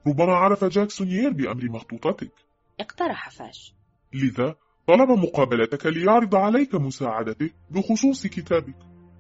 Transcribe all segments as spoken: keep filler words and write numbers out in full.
ربما عرف جاك سونيير بأمر مخطوطتك. اقترح فاش. لذا طلب مقابلتك ليعرض عليك مساعدته بخصوص كتابك.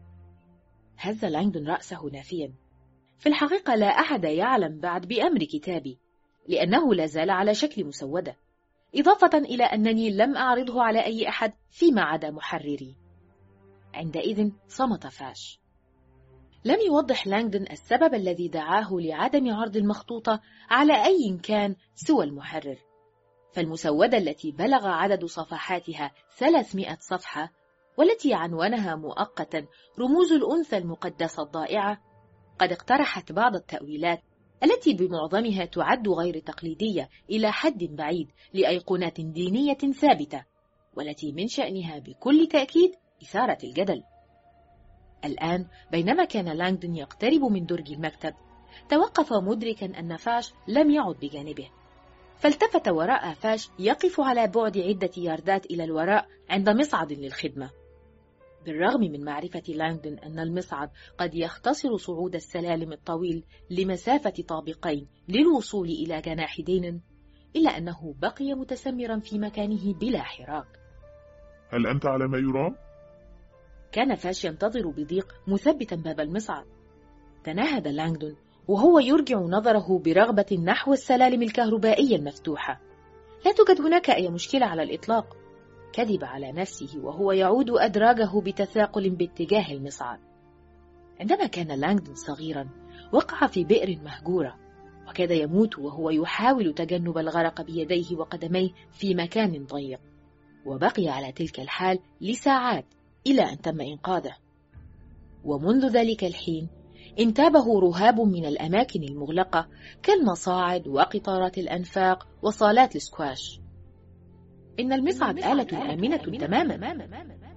هز لانغدون رأسه نافيا. في الحقيقة لا أحد يعلم بعد بأمر كتابي، لأنه لا زال على شكل مسودة، إضافة إلى أنني لم أعرضه على أي أحد فيما عدا محرري. عندئذ صمت فاش. لم يوضح لانغدون السبب الذي دعاه لعدم عرض المخطوطة على أي كان سوى المحرر، فالمسودة التي بلغ عدد صفحاتها ثلاثمائة صفحة، والتي عنوانها مؤقتا رموز الأنثى المقدسة الضائعة، قد اقترحت بعض التأويلات التي بمعظمها تعد غير تقليدية إلى حد بعيد لأيقونات دينية ثابتة، والتي من شأنها بكل تأكيد إثارة الجدل. الآن بينما كان لانغدون يقترب من درج المكتب، توقف مدركا أن فاش لم يعد بجانبه، فالتفت ورأى فاش يقف على بعد عدة ياردات إلى الوراء عند مصعد للخدمة. بالرغم من معرفة لانغدون أن المصعد قد يختصر صعود السلالم الطويل لمسافة طابقين للوصول إلى جناح دين، إلا أنه بقي متسمرا في مكانه بلا حراك. هل أنت على ما يرام؟ كان فاش ينتظر بضيق مثبتا باب المصعد. تنهد لانغدون وهو يرجع نظره برغبة نحو السلالم الكهربائية المفتوحة. لا توجد هناك أي مشكلة على الإطلاق. كذب على نفسه وهو يعود أدراجه بتثاقل باتجاه المصعد. عندما كان لانغدون صغيرا وقع في بئر مهجورة، وكاد يموت وهو يحاول تجنب الغرق بيديه وقدميه في مكان ضيق، وبقي على تلك الحال لساعات إلى أن تم إنقاذه. ومنذ ذلك الحين انتابه رهاب من الأماكن المغلقة كالمصاعد وقطارات الأنفاق وصالات السكواش. إن المصعد آلة آمنة تماما.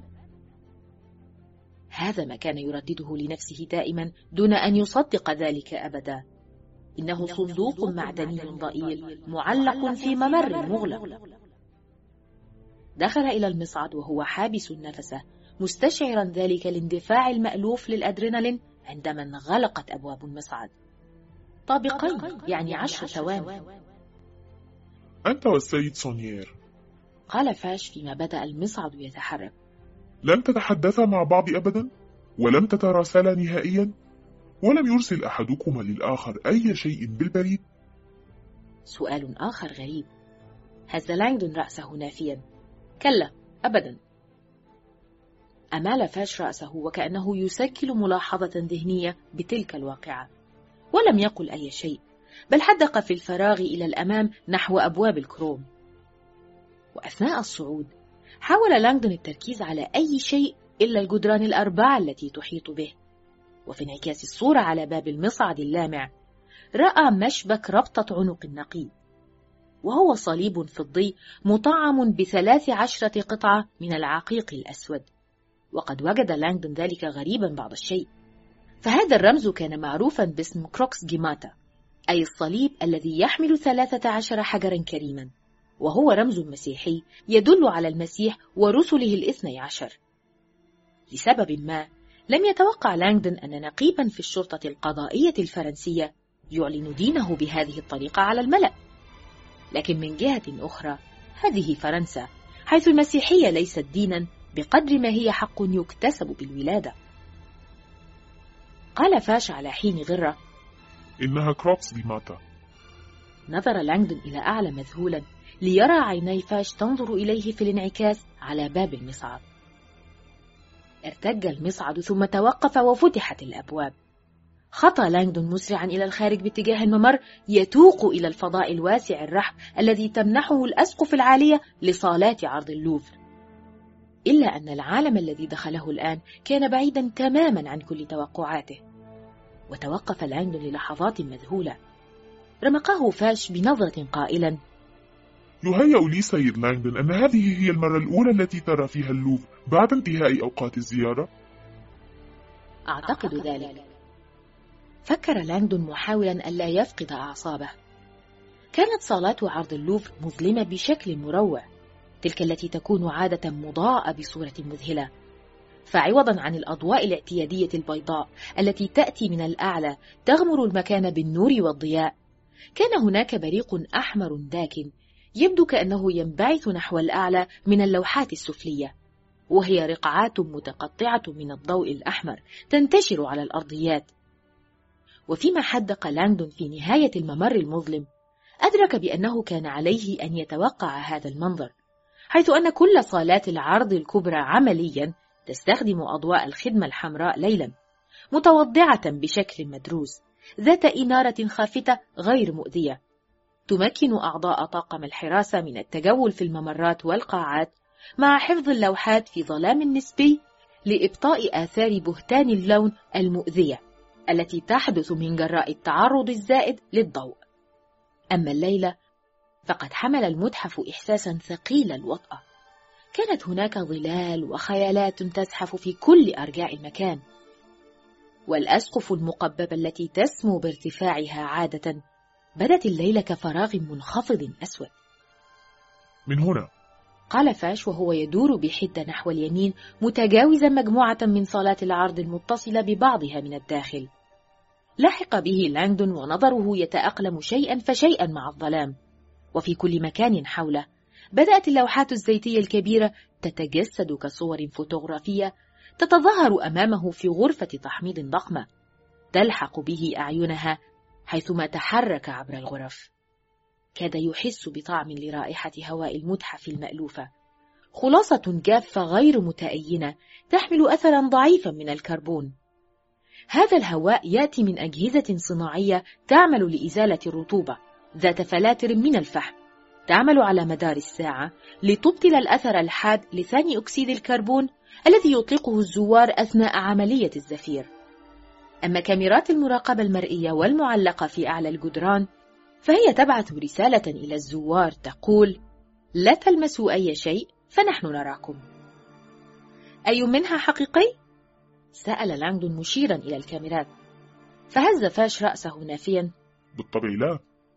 هذا ما كان يردده لنفسه دائما دون أن يصدق ذلك أبدا. إنه صندوق معدني ضئيل معلق في ممر مغلق. دخل إلى المصعد وهو حابس نفسه، مستشعرا ذلك الاندفاع المألوف للأدرينالين عندما انغلقت أبواب المصعد. طابقين يعني عشر ثواني. أنت والسيد سونيير، قال فاش فيما بدأ المصعد يتحرك. لم تتحدثا مع بعض أبدا؟ ولم تتراسلا نهائيا؟ ولم يرسل أحدكما للآخر أي شيء بالبريد؟ سؤال آخر غريب. هز لانغدون رأسه نافيا. كلا أبدا. أمال فاش رأسه وكأنه يسكل ملاحظة ذهنية بتلك الواقعة، ولم يقل أي شيء، بل حدق في الفراغ إلى الأمام نحو أبواب الكروم. وأثناء الصعود حاول لانغدون التركيز على أي شيء إلا الجدران الأربعة التي تحيط به. وفي انعكاس الصورة على باب المصعد اللامع رأى مشبك ربطة عنق نقي، وهو صليب فضي مطعم بثلاث عشرة قطعة من العقيق الأسود. وقد وجد لانغدون ذلك غريبا بعض الشيء، فهذا الرمز كان معروفا باسم كروكس جيماتا، أي الصليب الذي يحمل ثلاثة عشر حجرا كريما، وهو رمز مسيحي يدل على المسيح ورسله الاثني عشر. لسبب ما لم يتوقع لانغدون أن نقيبا في الشرطة القضائية الفرنسية يعلن دينه بهذه الطريقة على الملأ. لكن من جهة أخرى هذه فرنسا، حيث المسيحية ليست دينا بقدر ما هي حق يكتسب بالولادة. قال فاش على حين غرة: إنها كروكس جيماتا. نظر لانغدون إلى أعلى مذهولا ليرى عيني فاش تنظر إليه في الانعكاس على باب المصعد. ارتج المصعد ثم توقف وفتحت الأبواب. خطى لانغدون مسرعا إلى الخارج باتجاه الممر يتوق إلى الفضاء الواسع الرحب الذي تمنحه الأسقف العالية لصالات عرض اللوفر. إلا أن العالم الذي دخله الآن كان بعيدا تماما عن كل توقعاته. وتوقف لانغدون للحظات مذهولة. رمقه فاش بنظرة قائلا: يهيأ لي سيد لانغدون أن هذه هي المرة الأولى التي ترى فيها اللوفر بعد انتهاء أوقات الزيارة. أعتقد ذلك. فكر لانغدون محاولا ألا يفقد أعصابه. كانت صالات عرض اللوفر مظلمة بشكل مروع، تلك التي تكون عادة مضاءة بصورة مذهلة، فعوضا عن الأضواء الاعتيادية البيضاء التي تأتي من الأعلى تغمر المكان بالنور والضياء، كان هناك بريق أحمر داكن يبدو كأنه ينبعث نحو الأعلى من اللوحات السفلية، وهي رقعات متقطعة من الضوء الأحمر تنتشر على الأرضيات. وفيما حدق لانغدون في نهاية الممر المظلم، أدرك بأنه كان عليه أن يتوقع هذا المنظر، حيث أن كل صالات العرض الكبرى عمليا تستخدم أضواء الخدمة الحمراء ليلا، متوضعة بشكل مدروس، ذات إنارة خافتة غير مؤذية، تمكن أعضاء طاقم الحراسة من التجول في الممرات والقاعات مع حفظ اللوحات في ظلام نسبي لإبطاء آثار بهتان اللون المؤذية التي تحدث من جراء التعرض الزائد للضوء. أما الليلة فقد حمل المتحف إحساسا ثقيل الوطأة، كانت هناك ظلال وخيالات تزحف في كل أرجاء المكان، والأسقف المقببة التي تسمو بارتفاعها عادة بدت الليلة كفراغ منخفض أسود. من هنا، قال فاش وهو يدور بحدة نحو اليمين متجاوزا مجموعة من صالات العرض المتصلة ببعضها من الداخل. لحق به لانغدون ونظره يتأقلم شيئا فشيئا مع الظلام، وفي كل مكان حوله بدأت اللوحات الزيتية الكبيرة تتجسد كصور فوتوغرافية تتظاهر أمامه في غرفة تحميض ضخمة تلحق به أعينها حيثما تحرك عبر الغرف. كاد يحس بطعم لرائحة هواء المتحف المألوفة، خلاصة جافة غير متأينة تحمل أثرا ضعيفا من الكربون. هذا الهواء يأتي من أجهزة صناعية تعمل لإزالة الرطوبة ذات فلاتر من الفحم، تعمل على مدار الساعة لتبطل الأثر الحاد لثاني أكسيد الكربون الذي يطلقه الزوار أثناء عملية الزفير. أما كاميرات المراقبة المرئية والمعلقة في أعلى الجدران فهي تبعث رسالة إلى الزوار تقول: لا تلمسوا أي شيء فنحن نراكم. أي منها حقيقي؟ سأل لانغدون مشيرا إلى الكاميرات، فهز فاش رأسه نافيا: بالطبع لا.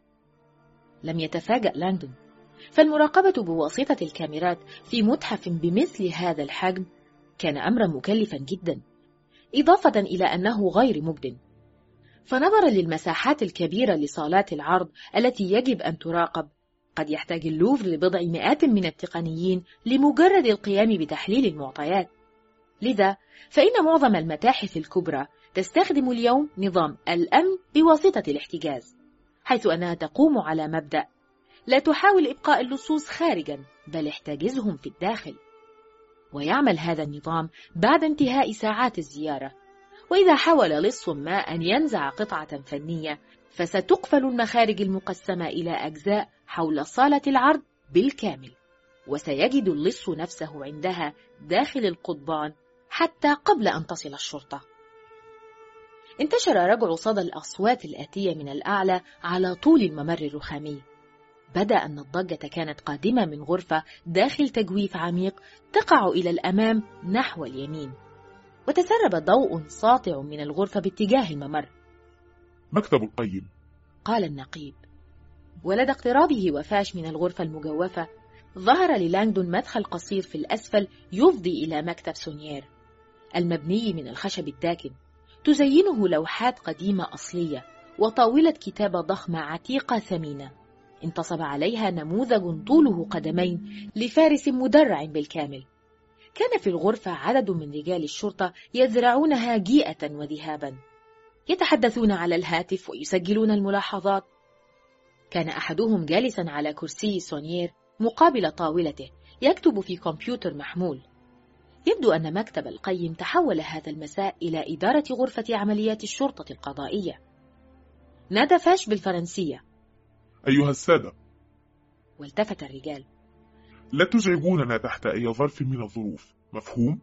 لم يتفاجأ لانغدون، فالمراقبة بواسطة الكاميرات في متحف بمثل هذا الحجم كان أمرا مكلفا جدا، إضافة إلى أنه غير مجد. فنظرا للمساحات الكبيرة لصالات العرض التي يجب أن تراقب، قد يحتاج اللوفر لبضع مئات من التقنيين لمجرد القيام بتحليل المعطيات. لذا فإن معظم المتاحف الكبرى تستخدم اليوم نظام الأمن بواسطة الاحتجاز، حيث أنها تقوم على مبدأ لا تحاول إبقاء اللصوص خارجا بل احتجزهم في الداخل. ويعمل هذا النظام بعد انتهاء ساعات الزيارة، وإذا حاول لص ما أن ينزع قطعة فنية فستقفل المخارج المقسمة إلى أجزاء حول صالة العرض بالكامل، وسيجد اللص نفسه عندها داخل القضبان حتى قبل أن تصل الشرطة. انتشر رجع صدى الأصوات الآتية من الأعلى على طول الممر الرخامي. بدأ أن الضجة كانت قادمة من غرفة داخل تجويف عميق تقع إلى الأمام نحو اليمين، وتسرب ضوء ساطع من الغرفة باتجاه الممر. مكتب القيم، قال النقيب. ولدى اقترابه وفاش من الغرفة المجوفة ظهر للانغدون مدخل قصير في الأسفل يفضي إلى مكتب سونيير المبني من الخشب الداكن، تزينه لوحات قديمة أصلية وطاولة كتابة ضخمة عتيقة ثمينة انتصب عليها نموذج طوله قدمين لفارس مدرع بالكامل. كان في الغرفة عدد من رجال الشرطة يزرعونها جيئة وذهابا، يتحدثون على الهاتف ويسجلون الملاحظات. كان أحدهم جالسا على كرسي سونيير مقابل طاولته يكتب في كمبيوتر محمول. يبدو أن مكتب القيم تحول هذا المساء إلى إدارة غرفة عمليات الشرطة القضائية. نادى فاش بالفرنسية: أيها السادة. والتفت الرجال: لا تزعجوننا تحت أي ظرف من الظروف، مفهوم؟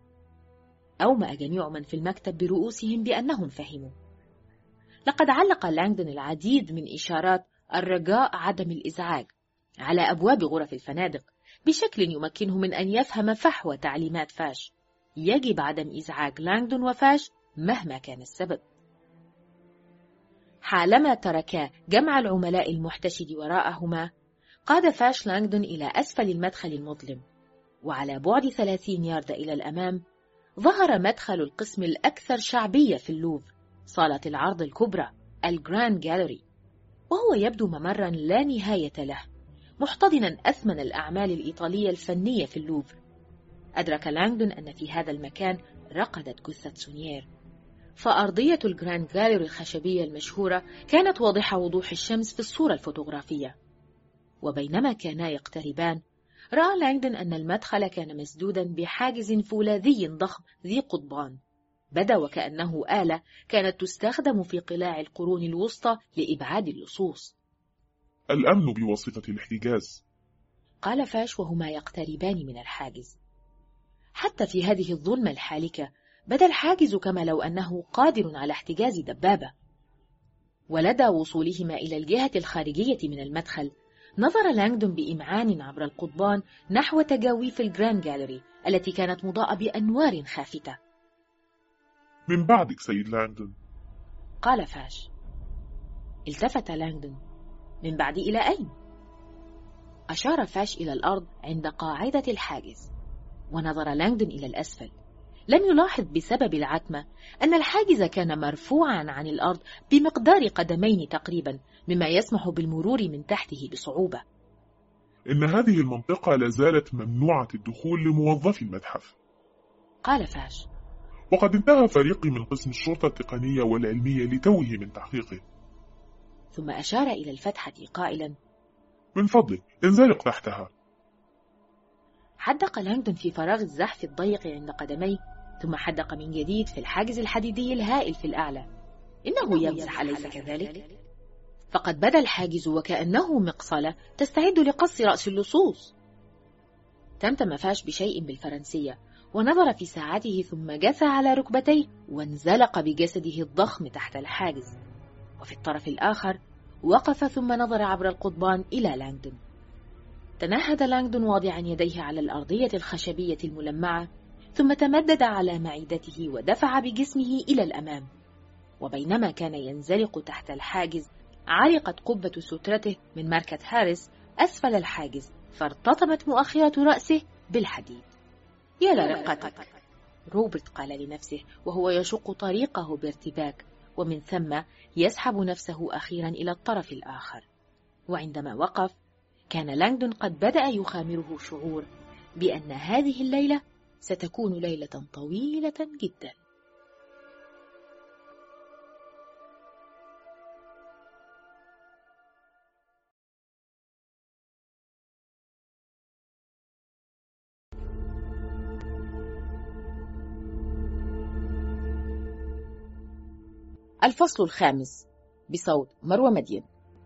أومأ جميع من في المكتب برؤوسهم بأنهم فهموا. لقد علق لانغدون العديد من إشارات الرجاء عدم الإزعاج على أبواب غرف الفنادق بشكل يمكنه من أن يفهم فحوى تعليمات فاش. يجب عدم إزعاج لانغدون وفاش مهما كان السبب. حالما تركا جمع العملاء المحتشد وراءهما، قاد فاش لانغدون إلى أسفل المدخل المظلم، وعلى بعد ثلاثين يارد إلى الأمام ظهر مدخل القسم الأكثر شعبية في اللوفر، صالة العرض الكبرى الجراند جاليري. وهو يبدو ممرا لا نهاية له، محتضنا أثمن الأعمال الإيطالية الفنية في اللوفر. أدرك لانغدون أن في هذا المكان رقدت جثة سونيير، فأرضية الجراند جاليري الخشبية المشهورة كانت واضحة وضوح الشمس في الصورة الفوتوغرافية. وبينما كانا يقتربان، رأى لانغدون أن المدخل كان مسدودا بحاجز فولاذي ضخم ذي قضبان، بدا وكأنه آلة كانت تستخدم في قلاع القرون الوسطى لإبعاد اللصوص. الأمن بواسطة الاحتجاز، قال فاش وهما يقتربان من الحاجز. حتى في هذه الظلمة الحالكة بدا الحاجز كما لو أنه قادر على احتجاز دبابة. ولدى وصولهما إلى الجهة الخارجية من المدخل، نظر لانغدون بإمعان عبر القضبان نحو تجاويف الجراند جاليري التي كانت مضاءة بأنوار خافتة. من بعدك سيد لانغدون، قال فاش. التفت لانغدون. من بعدي إلى أين؟ أشار فاش إلى الأرض عند قاعدة الحاجز، ونظر لانغدون إلى الأسفل. لم يلاحظ بسبب العتمة أن الحاجز كان مرفوعا عن الأرض بمقدار قدمين تقريبا، مما يسمح بالمرور من تحته بصعوبة. إن هذه المنطقة لازالت ممنوعة الدخول لموظفي المتحف، قال فاش. وقد انتهى فريقي من قسم الشرطة التقنية والعلمية لتوه من تحقيقه. ثم أشار إلى الفتحة قائلا: من فضلك انزلق تحتها. حدق لانغدون في فراغ الزحف الضيق عند قدميه، ثم حدق من جديد في الحاجز الحديدي الهائل في الأعلى. إنه يمزح أليس كذلك؟ فقد بدا الحاجز وكأنه مقصلة تستعد لقص رأس اللصوص. تمتم فاش بشيء بالفرنسية، ونظر في ساعته ثم جثى على ركبتيه وانزلق بجسده الضخم تحت الحاجز. وفي الطرف الآخر وقف ثم نظر عبر القضبان إلى لانغدون. تنهد لانغدون واضعا يديه على الأرضية الخشبية الملمعة، ثم تمدد على معدته ودفع بجسمه إلى الأمام. وبينما كان ينزلق تحت الحاجز، علقت قبة سترته من ماركة هاريس أسفل الحاجز، فارتطمت مؤخرة رأسه بالحديد. يا لرقتك، روبرت قال لنفسه وهو يشق طريقه بارتباك، ومن ثم يسحب نفسه أخيرا إلى الطرف الآخر. وعندما وقف، كان لانغدون قد بدأ يخامره شعور بأن هذه الليلة ستكون ليلة طويلة جدا. الفصل الخامس، بصوت مروى مدين.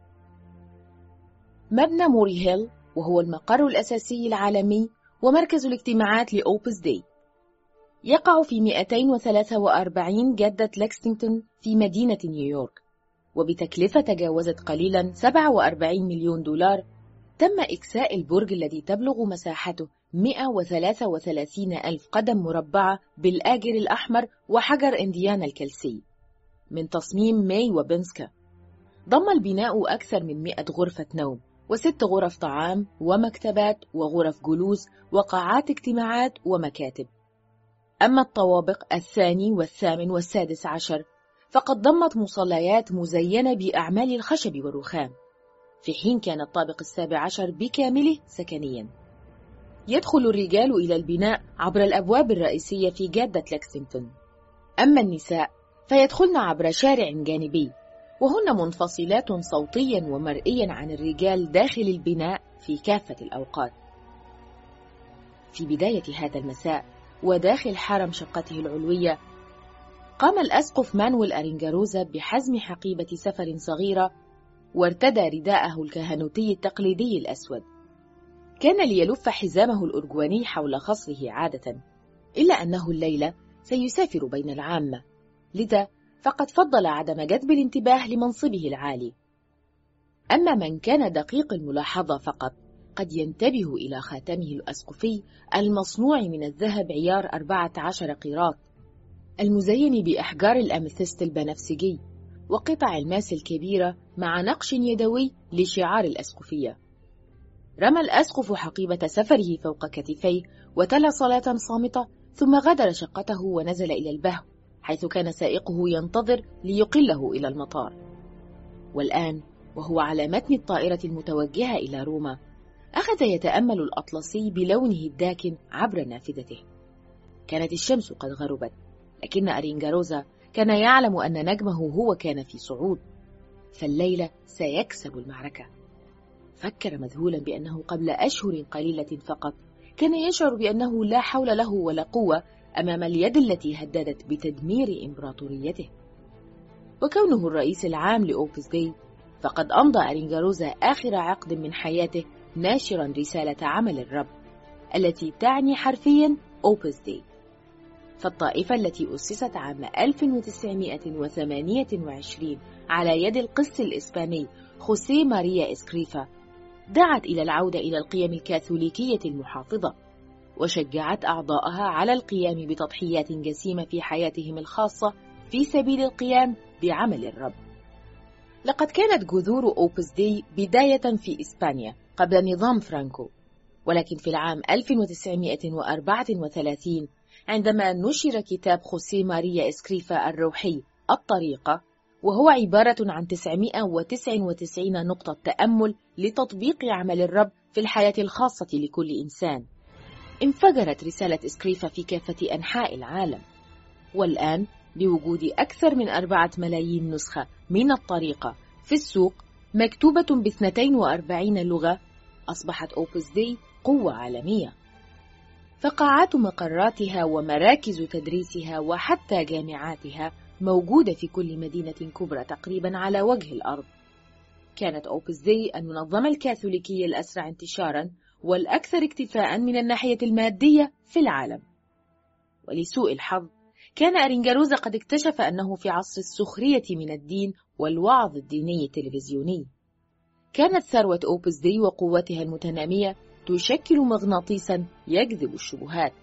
مبنى موري هيل، وهو المقر الأساسي العالمي ومركز الاجتماعات لأوبس داي، يقع في مئتين وثلاثة وأربعين جدة لكسينغتون في مدينة نيويورك، وبتكلفة تجاوزت قليلا سبعة وأربعين مليون دولار. تم إكساء البرج الذي تبلغ مساحته مئة وثلاثة وثلاثين ألف قدم مربعة بالآجر الأحمر وحجر إنديانا الكلسي من تصميم ماي وبنسكا. ضم البناء أكثر من مئة غرفة نوم، وست غرف طعام ومكتبات وغرف جلوس وقاعات اجتماعات ومكاتب. أما الطوابق الثاني والثامن والسادس عشر فقد ضمت مصليات مزينة بأعمال الخشب والرخام، في حين كان الطابق السابع عشر بكامله سكنيا. يدخل الرجال إلى البناء عبر الأبواب الرئيسية في جادة لكسينغتون، أما النساء فيدخلن عبر شارع جانبي، وهن منفصلات صوتيا ومرئيا عن الرجال داخل البناء في كافة الأوقات. في بداية هذا المساء وداخل حرم شقته العلوية، قام الأسقف مانويل أرينجاروزا بحزم حقيبة سفر صغيرة، وارتدى رداءه الكهنوتي التقليدي الأسود. كان ليلف حزامه الأرجواني حول خصره عادة، إلا أنه الليلة سيسافر بين العامة، لذا فقد فضل عدم جذب الانتباه لمنصبه العالي. أما من كان دقيق الملاحظة فقط قد ينتبه إلى خاتمه الأسقفي المصنوع من الذهب عيار أربعة عشر قيراط، المزين بأحجار الأميثست البنفسجي وقطع الماس الكبيرة مع نقش يدوي لشعار الأسقفية. رمى الأسقف حقيبة سفره فوق كتفيه وتلا صلاة صامتة، ثم غادر شقته ونزل إلى البهو، حيث كان سائقه ينتظر ليقله إلى المطار. والآن وهو على متن الطائرة المتوجهة إلى روما، أخذ يتأمل الأطلسي بلونه الداكن عبر نافذته. كانت الشمس قد غربت، لكن أرينغاروزا كان يعلم أن نجمه هو كان في صعود، فالليلة سيكسب المعركة. فكر مذهولا بأنه قبل أشهر قليلة فقط كان يشعر بأنه لا حول له ولا قوة أمام اليد التي هددت بتدمير إمبراطوريته. وكونه الرئيس العام لأوبس داي، فقد أمضى أرينغاروزا آخر عقد من حياته ناشرا رسالة عمل الرب التي تعني حرفيا أوبس داي. فالطائفة التي أسست عام ألف وتسعمائة وثمانية وعشرين على يد القس الإسباني خوسيه ماريا إسكريفا دعت إلى العودة إلى القيم الكاثوليكية المحافظة، وشجعت أعضاءها على القيام بتضحيات جسيمة في حياتهم الخاصة في سبيل القيام بعمل الرب. لقد كانت جذور أوبس داي بداية في إسبانيا قبل نظام فرانكو، ولكن في العام ألف وتسعمائة وأربعة وثلاثين عندما نشر كتاب خوسيه ماريا إسكريفا الروحي الطريقة، وهو عبارة عن تسعمائة وتسعة وتسعين نقطة تأمل لتطبيق عمل الرب في الحياة الخاصة لكل إنسان، انفجرت رسالة إسكريفا في كافة أنحاء العالم. والآن بوجود أكثر من أربعة ملايين نسخة من الطريقة في السوق مكتوبة باثنتين وأربعين لغة، أصبحت أوبس داي قوة عالمية. فقاعات مقراتها ومراكز تدريسها وحتى جامعاتها موجودة في كل مدينة كبرى تقريبا على وجه الأرض. كانت أوبس داي المنظمة الكاثوليكية الأسرع انتشارا والأكثر اكتفاء من الناحية المادية في العالم. ولسوء الحظ كان أرينغاروزا قد اكتشف أنه في عصر السخرية من الدين والوعظ الديني التلفزيوني. كانت ثروة أوبس داي وقوتها المتنامية تشكل مغناطيسا يجذب الشبهات.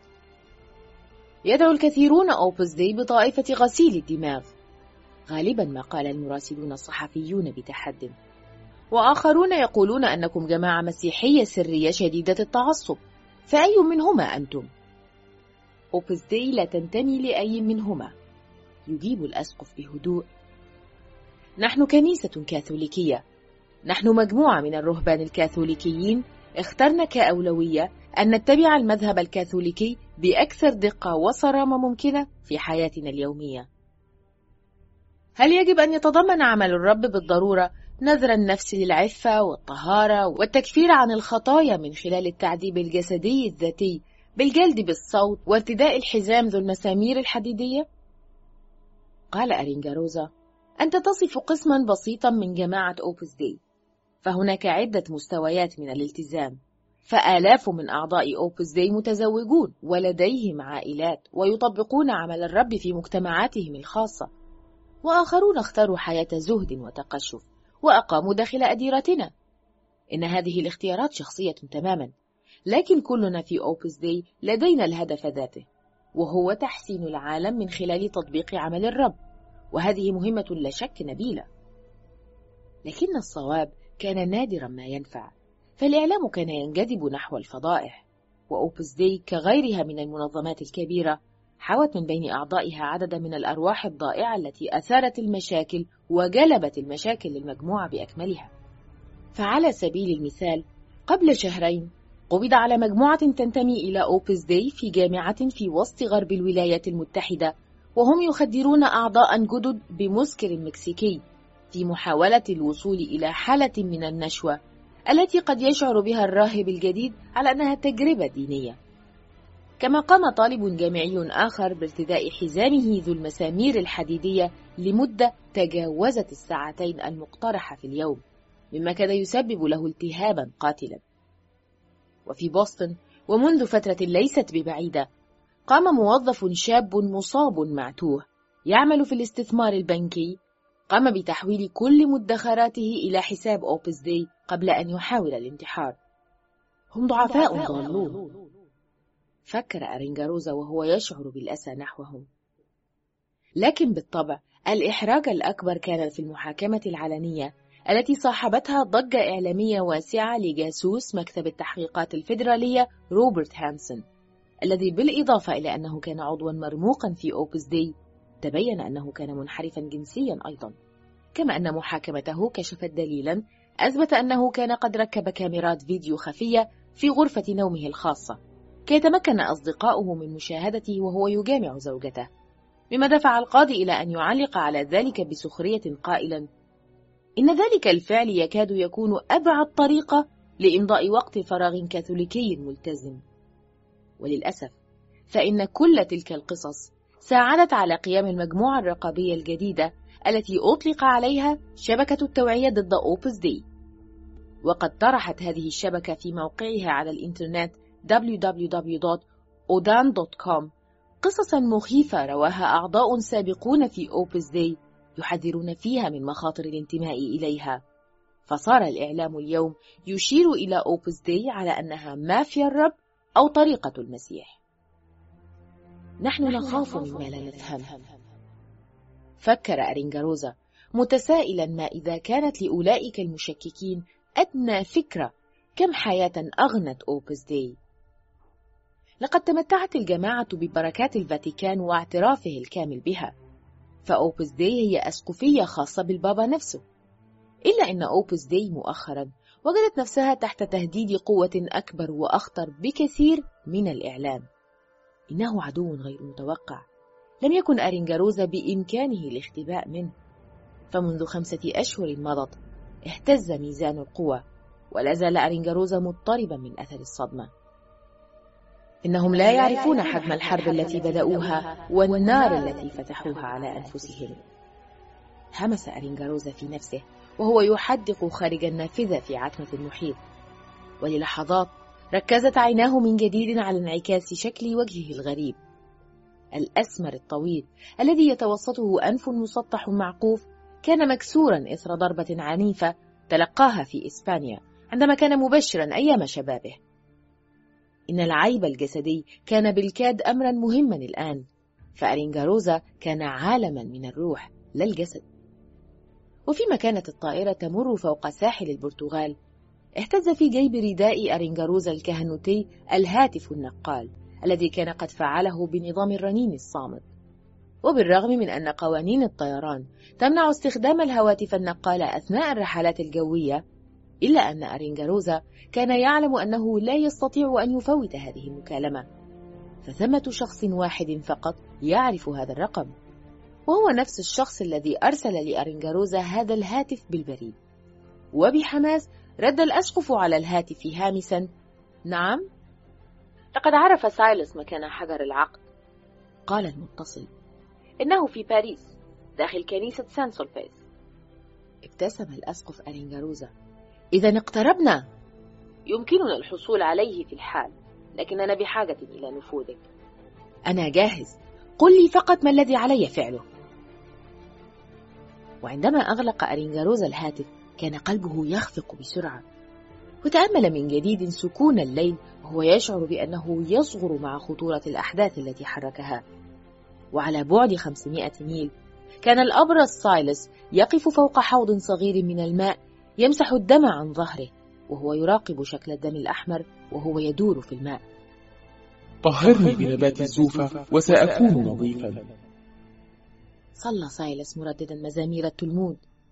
يدعو الكثيرون أوبس داي بطائفة غسيل الدماغ، غالبا ما قال المراسلون الصحفيون بتحد، وآخرون يقولون أنكم جماعة مسيحية سرية شديدة التعصب، فأي منهما أنتم؟ أوبس داي لا تنتمي لأي منهما، يجيب الأسقف بهدوء. نحن كنيسة كاثوليكية، نحن مجموعة من الرهبان الكاثوليكيين اخترنا كأولوية أن نتبع المذهب الكاثوليكي بأكثر دقة وصرامة ممكنة في حياتنا اليومية. هل يجب أن يتضمن عمل الرب بالضرورة نذر النفس للعفة والطهارة والتكفير عن الخطايا من خلال التعذيب الجسدي الذاتي بالجلد بالصوت وارتداء الحزام ذو المسامير الحديدية؟ قال أرينغاروزا: أنت تصف قسما بسيطا من جماعة أوبس داي، فهناك عدة مستويات من الالتزام، فآلاف من أعضاء أوبس داي متزوجون ولديهم عائلات ويطبقون عمل الرب في مجتمعاتهم الخاصة، وآخرون اختاروا حياة زهد وتقشف وأقاموا داخل أديرتنا. إن هذه الاختيارات شخصية تماما، لكن كلنا في أوبس داي لدينا الهدف ذاته، وهو تحسين العالم من خلال تطبيق عمل الرب، وهذه مهمة لا شك نبيلة. لكن الصواب كان نادرا ما ينفع، فالإعلام كان ينجذب نحو الفضائح، وأوبس داي كغيرها من المنظمات الكبيرة حوت من بين أعضائها عددا من الأرواح الضائعة التي أثارت المشاكل وجلبت المشاكل للمجموعة بأكملها. فعلى سبيل المثال، قبل شهرين قبض على مجموعة تنتمي إلى أوبس داي في جامعة في وسط غرب الولايات المتحدة، وهم يخدرون أعضاء جدد بمسكر مكسيكي في محاولة الوصول إلى حالة من النشوة التي قد يشعر بها الراهب الجديد على أنها تجربة دينية. كما قام طالب جامعي آخر بارتداء حزامه ذو المسامير الحديدية لمدة تجاوزت الساعتين المقترحة في اليوم، مما كاد يسبب له التهابا قاتلا. وفي بوسطن ومنذ فترة ليست ببعيدة قام موظف شاب مصاب معتوه يعمل في الاستثمار البنكي، قام بتحويل كل مدخراته إلى حساب أوبس داي قبل أن يحاول الانتحار. هم ضعفاء ضالون، فكر أرينغاروزا وهو يشعر بالأسى نحوهم. لكن بالطبع الإحراج الأكبر كان في المحاكمة العلنية التي صاحبتها ضجة إعلامية واسعة لجاسوس مكتب التحقيقات الفيدرالية روبرت هانسون، الذي بالإضافة إلى أنه كان عضوا مرموقا في أوبس داي تبين أنه كان منحرفا جنسيا أيضا، كما أن محاكمته كشفت دليلا أثبت أنه كان قد ركب كاميرات فيديو خفية في غرفة نومه الخاصة كي يتمكن أصدقاؤه من مشاهدته وهو يجامع زوجته، مما دفع القاضي إلى أن يعلق على ذلك بسخرية قائلا: إن ذلك الفعل يكاد يكون أبعد طريقة لإمضاء وقت فراغ كاثوليكي ملتزم. وللأسف فإن كل تلك القصص ساعدت على قيام المجموعة الرقابية الجديدة التي أطلق عليها شبكة التوعية ضد أوبس داي. وقد طرحت هذه الشبكة في موقعها على الإنترنت دبليو دبليو دبليو دوت أودان دوت كوم قصصا مخيفة رواها أعضاء سابقون في أوبس داي يحذرون فيها من مخاطر الانتماء إليها. فصار الإعلام اليوم يشير إلى أوبس داي على أنها مافيا الرب أو طريقة المسيح. نحن نخاف مما لا نفهم. فكر أرينغاروزا متسائلا ما إذا كانت لأولئك المشككين أدنى فكرة كم حياة أغنت أوبس داي. لقد تمتعت الجماعة ببركات الفاتيكان واعترافه الكامل بها، فأوبس داي هي أسقفية خاصة بالبابا نفسه. إلا أن أوبس داي مؤخرا وجدت نفسها تحت تهديد قوة أكبر وأخطر بكثير من الإعلام. إنه عدو غير متوقع لم يكن أرينغاروزا بإمكانه الاختباء منه، فمنذ خمسة أشهر مضت اهتز ميزان القوى، ولا زال أرينغاروزا مضطربا من أثر الصدمة. إنهم لا يعرفون حجم الحرب التي بدأوها والنار التي فتحوها على أنفسهم. همس أرينغاروزا في نفسه وهو يحدق خارج النافذة في عتمة المحيط، وللحظات ركزت عيناه من جديد على انعكاس شكل وجهه الغريب الأسمر الطويل الذي يتوسطه أنف مسطح معقوف، كان مكسورا إثر ضربة عنيفة تلقاها في إسبانيا عندما كان مبشرا أيام شبابه. إن العيب الجسدي كان بالكاد أمرا مهما الآن، فأرينغاروزا كان عالما من الروح لا الجسد. وفيما كانت الطائرة تمر فوق ساحل البرتغال، اهتز في جيب رداء أرينغاروزا الكهنوتي الهاتف النقال الذي كان قد فعله بنظام الرنين الصامت. وبالرغم من أن قوانين الطيران تمنع استخدام الهواتف النقالة أثناء الرحلات الجوية، إلا أن أرينغاروزا كان يعلم أنه لا يستطيع أن يفوت هذه المكالمة، فثمة شخص واحد فقط يعرف هذا الرقم، وهو نفس الشخص الذي أرسل لأرينغاروزا هذا الهاتف بالبريد. وبحماس رد الأسقف على الهاتف هامسا: نعم، لقد عرف سايلس مكان حجر العقد. قال المتصل: إنه في باريس داخل كنيسة سان سولفيس. ابتسم الأسقف أرينغاروزا: إذا اقتربنا. يمكننا الحصول عليه في الحال، لكننا بحاجة إلى نفوذك. أنا جاهز، قل لي فقط ما الذي علي فعله. وعندما أغلق أرينغاروزا الهاتف كان قلبه يخفق بسرعة، وتأمل من جديد سكون الليل وهو يشعر بأنه يصغر مع خطورة الأحداث التي حركها. وعلى بعد خمسمائة ميل كان الأبرص سايلس يقف فوق حوض صغير من الماء يمسح الدم عن ظهره، وهو يراقب شكل الدم الأحمر وهو يدور في الماء. طهرني بنبات الزوفة وسأكون نظيفا. صلى سايلس مرددا مزامير التلمود.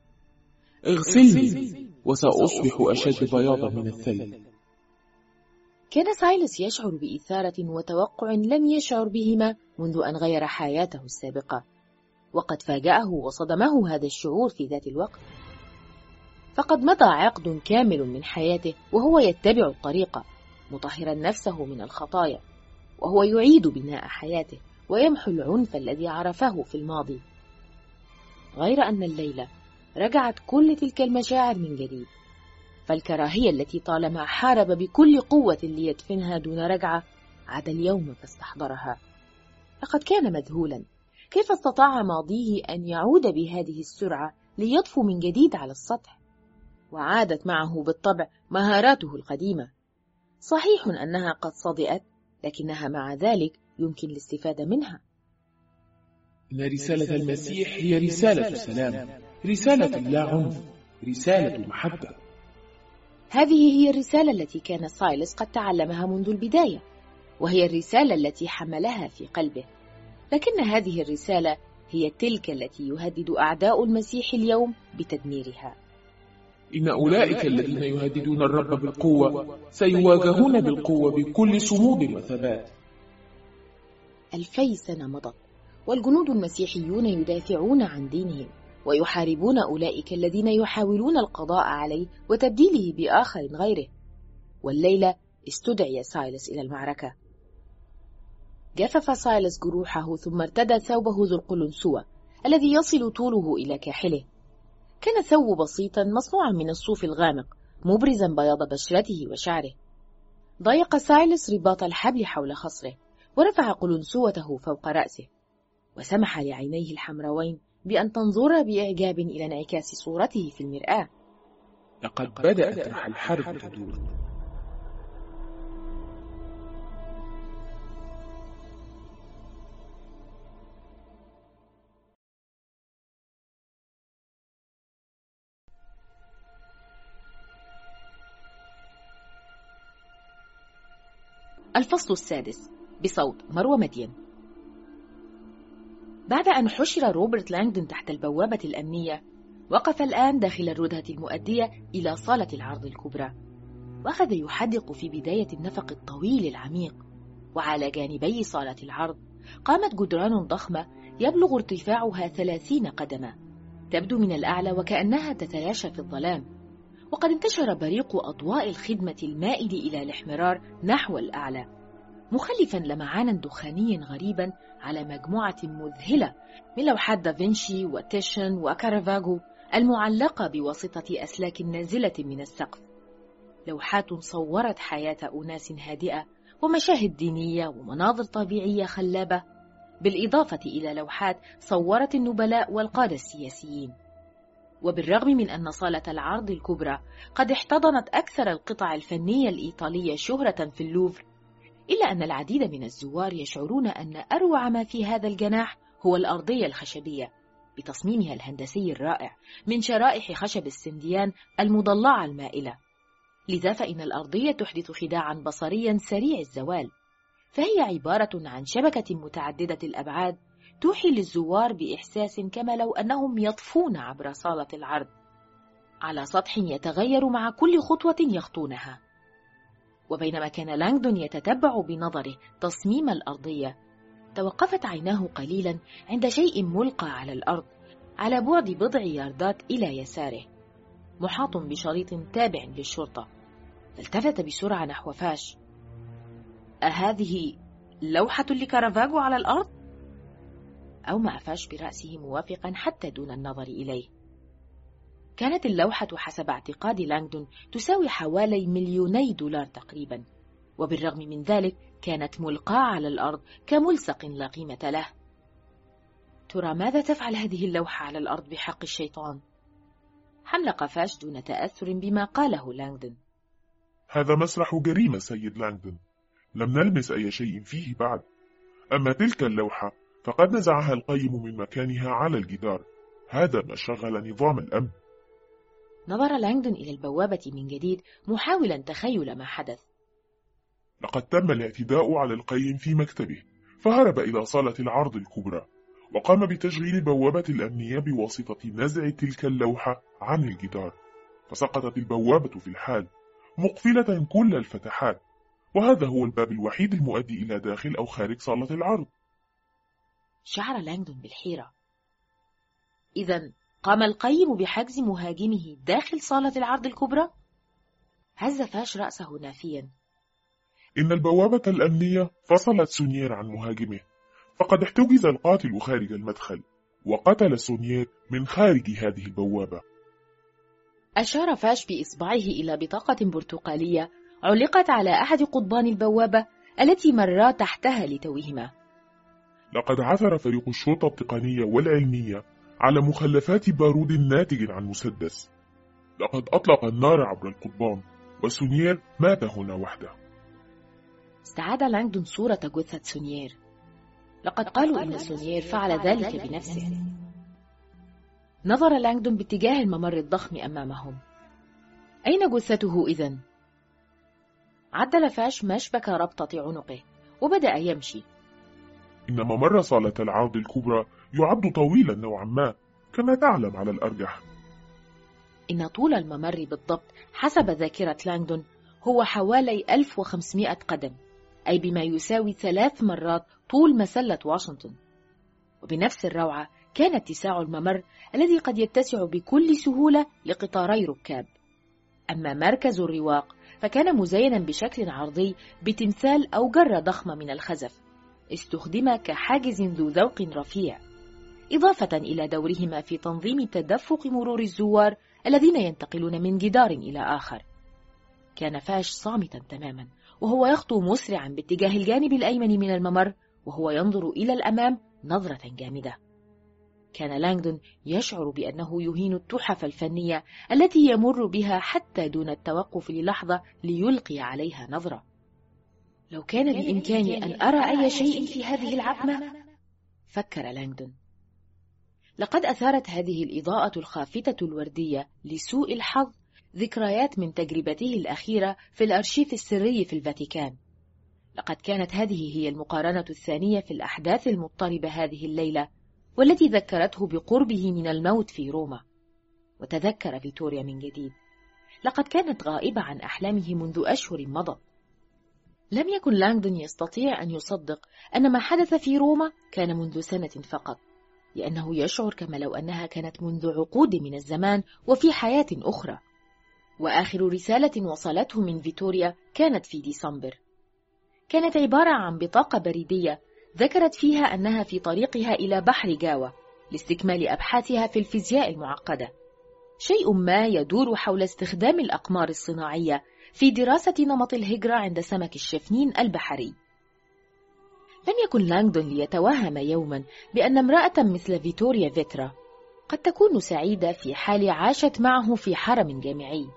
اغسلني وسأصبح أشد بياضا من الثلج. كان سايلس يشعر بإثارة وتوقع لم يشعر بهما منذ أن غير حياته السابقة، وقد فاجأه وصدمه هذا الشعور في ذات الوقت. فقد مضى عقد كامل من حياته وهو يتبع الطريقة، مطهرا نفسه من الخطايا، وهو يعيد بناء حياته ويمحو العنف الذي عرفه في الماضي. غير أن الليلة رجعت كل تلك المشاعر من جديد، فالكراهية التي طالما حارب بكل قوة ليدفنها دون رجعة عاد اليوم فاستحضرها. لقد كان مذهولا كيف استطاع ماضيه أن يعود بهذه السرعة ليطفو من جديد على السطح، وعادت معه بالطبع مهاراته القديمة. صحيح أنها قد صدئت، لكنها مع ذلك يمكن الاستفادة منها. إن رسالة المسيح هي رسالة سلام، رسالة لا عنف، رسالة محبة. هذه هي الرسالة التي كان سايلس قد تعلمها منذ البداية، وهي الرسالة التي حملها في قلبه. لكن هذه الرسالة هي تلك التي يهدد أعداء المسيح اليوم بتدميرها. إن أولئك الذين يهددون الرب بالقوة سيواجهون بالقوة بكل صمود وثبات. ألفي سنة مضت والجنود المسيحيون يدافعون عن دينهم ويحاربون أولئك الذين يحاولون القضاء عليه وتبديله بآخر غيره. والليلة استدعي سايلس إلى المعركة. جفف سايلس جروحه ثم ارتدى ثوبه ذو القلنسوة الذي يصل طوله إلى كاحله. كان الثوب بسيطا مصنوعا من الصوف الغامق مبرزا بياض بشرته وشعره. ضيق سايلس رباط الحبل حول خصره ورفع قلنسوته فوق رأسه، وسمح لعينيه الحمراوين بأن تنظر بإعجاب إلى انعكاس صورته في المرآة. لقد بدأت الحرب تدور. الفصل السادس بصوت مروى مدين. بعد أن حشر روبرت لانغدون تحت البوابة الأمنية، وقف الآن داخل الردهة المؤدية إلى صالة العرض الكبرى، وأخذ يحدق في بداية النفق الطويل العميق. وعلى جانبي صالة العرض قامت جدران ضخمة يبلغ ارتفاعها ثلاثين قدما، تبدو من الأعلى وكأنها تتلاشى في الظلام، وقد انتشر بريق أضواء الخدمة المائل إلى الاحمرار نحو الأعلى، مخلفا لمعانا دخانيا غريبا على مجموعة مذهلة من لوحات دافنشي وتيشن وكارافاغو المعلقة بواسطة أسلاك نازلة من السقف. لوحات صورت حياة أناس هادئة ومشاهد دينية ومناظر طبيعية خلابة، بالإضافة إلى لوحات صورت النبلاء والقادة السياسيين. وبالرغم من أن صالة العرض الكبرى قد احتضنت أكثر القطع الفنية الإيطالية شهرة في اللوفر، إلا أن العديد من الزوار يشعرون أن أروع ما في هذا الجناح هو الأرضية الخشبية بتصميمها الهندسي الرائع من شرائح خشب السنديان المضلعة المائلة. لذا فإن الأرضية تحدث خداعا بصريا سريع الزوال، فهي عبارة عن شبكة متعددة الأبعاد توحي للزوار بإحساس كما لو أنهم يطفون عبر صالة العرض على سطح يتغير مع كل خطوة يخطونها. وبينما كان لانغدون يتتبع بنظره تصميم الأرضية، توقفت عيناه قليلا عند شيء ملقى على الأرض على بعد بضع ياردات إلى يساره، محاط بشريط تابع للشرطة. فالتفت بسرعة نحو فاش. أهذه لوحة لكارافاغو على الأرض؟ أومأ فاش برأسه موافقا حتى دون النظر إليه. كانت اللوحة حسب اعتقاد لانغدون تساوي حوالي مليوني دولار تقريبا، وبالرغم من ذلك كانت ملقاة على الأرض كملصق لا قيمة له. ترى ماذا تفعل هذه اللوحة على الأرض بحق الشيطان؟ حملق فاش دون تأثر بما قاله لانغدون. هذا مسرح جريمة سيد لانغدون، لم نلمس أي شيء فيه بعد. أما تلك اللوحة فقد نزعها القيم من مكانها على الجدار، هذا ما شغل نظام الأمن. نظر لانغدون إلى البوابة من جديد محاولا تخيل ما حدث. لقد تم الاعتداء على القيم في مكتبه، فهرب إلى صالة العرض الكبرى وقام بتشغيل البوابة الأمنية بواسطة نزع تلك اللوحة عن الجدار، فسقطت البوابة في الحال مقفلة كل الفتحات، وهذا هو الباب الوحيد المؤدي إلى داخل أو خارج صالة العرض. شعر لانغدون بالحيرة. إذن قام القيم بحجز مهاجمه داخل صالة العرض الكبرى؟ هز فاش رأسه نافيا. إن البوابة الأمنية فصلت سونيير عن مهاجمه، فقد احتجز القاتل خارج المدخل وقتل سونيير من خارج هذه البوابة. أشار فاش بإصبعه إلى بطاقة برتقالية علقت على أحد قضبان البوابة التي مرا تحتها لتوهما. لقد عثر فريق الشرطة التقنية والعلمية على مخلفات بارود ناتج عن مسدس. لقد أطلق النار عبر القضبان، وسونيير مات هنا وحده. استعاد لانغدون صورة جثة سونيير. لقد قالوا إن سونيير فعل ذلك بنفسه. نظر لانغدون باتجاه الممر الضخم أمامهم. أين جثته إذن؟ عدل فاش مشبك ربطة عنقه وبدأ يمشي. إن ممر صالة العرض الكبرى يعد طويلا نوعا ما، كما تعلم على الأرجح. إن طول الممر بالضبط حسب ذاكرة لانغدون هو حوالي ألف وخمسمائة قدم، أي بما يساوي ثلاث مرات طول مسلة واشنطن. وبنفس الروعة كان اتساع الممر الذي قد يتسع بكل سهولة لقطاري ركاب. أما مركز الرواق فكان مزينا بشكل عرضي بتمثال أو جرة ضخمة من الخزف، استخدم كحاجز ذو ذوق رفيع، إضافة إلى دورهما في تنظيم تدفق مرور الزوار الذين ينتقلون من جدار إلى آخر. كان فاش صامتا تماما وهو يخطو مسرعا باتجاه الجانب الأيمن من الممر، وهو ينظر إلى الأمام نظرة جامدة. كان لانغدون يشعر بأنه يهين التحف الفنية التي يمر بها حتى دون التوقف للحظة ليلقي عليها نظرة. لو كان بإمكاني أن أرى أي شيء في هذه العتمة، فكر لانغدون. لقد أثارت هذه الإضاءة الخافتة الوردية لسوء الحظ ذكريات من تجربته الأخيرة في الأرشيف السري في الفاتيكان. لقد كانت هذه هي المقارنة الثانية في الأحداث المضطربة هذه الليلة، والتي ذكرته بقربه من الموت في روما. وتذكر فيتوريا من جديد، لقد كانت غائبة عن أحلامه منذ أشهر مضت. لم يكن لانغدون يستطيع أن يصدق أن ما حدث في روما كان منذ سنة فقط، لأنه يشعر كما لو أنها كانت منذ عقود من الزمان وفي حياة أخرى. وآخر رسالة وصلته من فيتوريا كانت في ديسمبر. كانت عبارة عن بطاقة بريدية ذكرت فيها أنها في طريقها إلى بحر جاوا لاستكمال أبحاثها في الفيزياء المعقدة، شيء ما يدور حول استخدام الأقمار الصناعية في دراسة نمط الهجرة عند سمك الشفنين البحري. لم يكن لانغدون ليتوهم يوما بأن امرأة مثل فيتوريا فيترا قد تكون سعيدة في حال عاشت معه في حرم جامعي،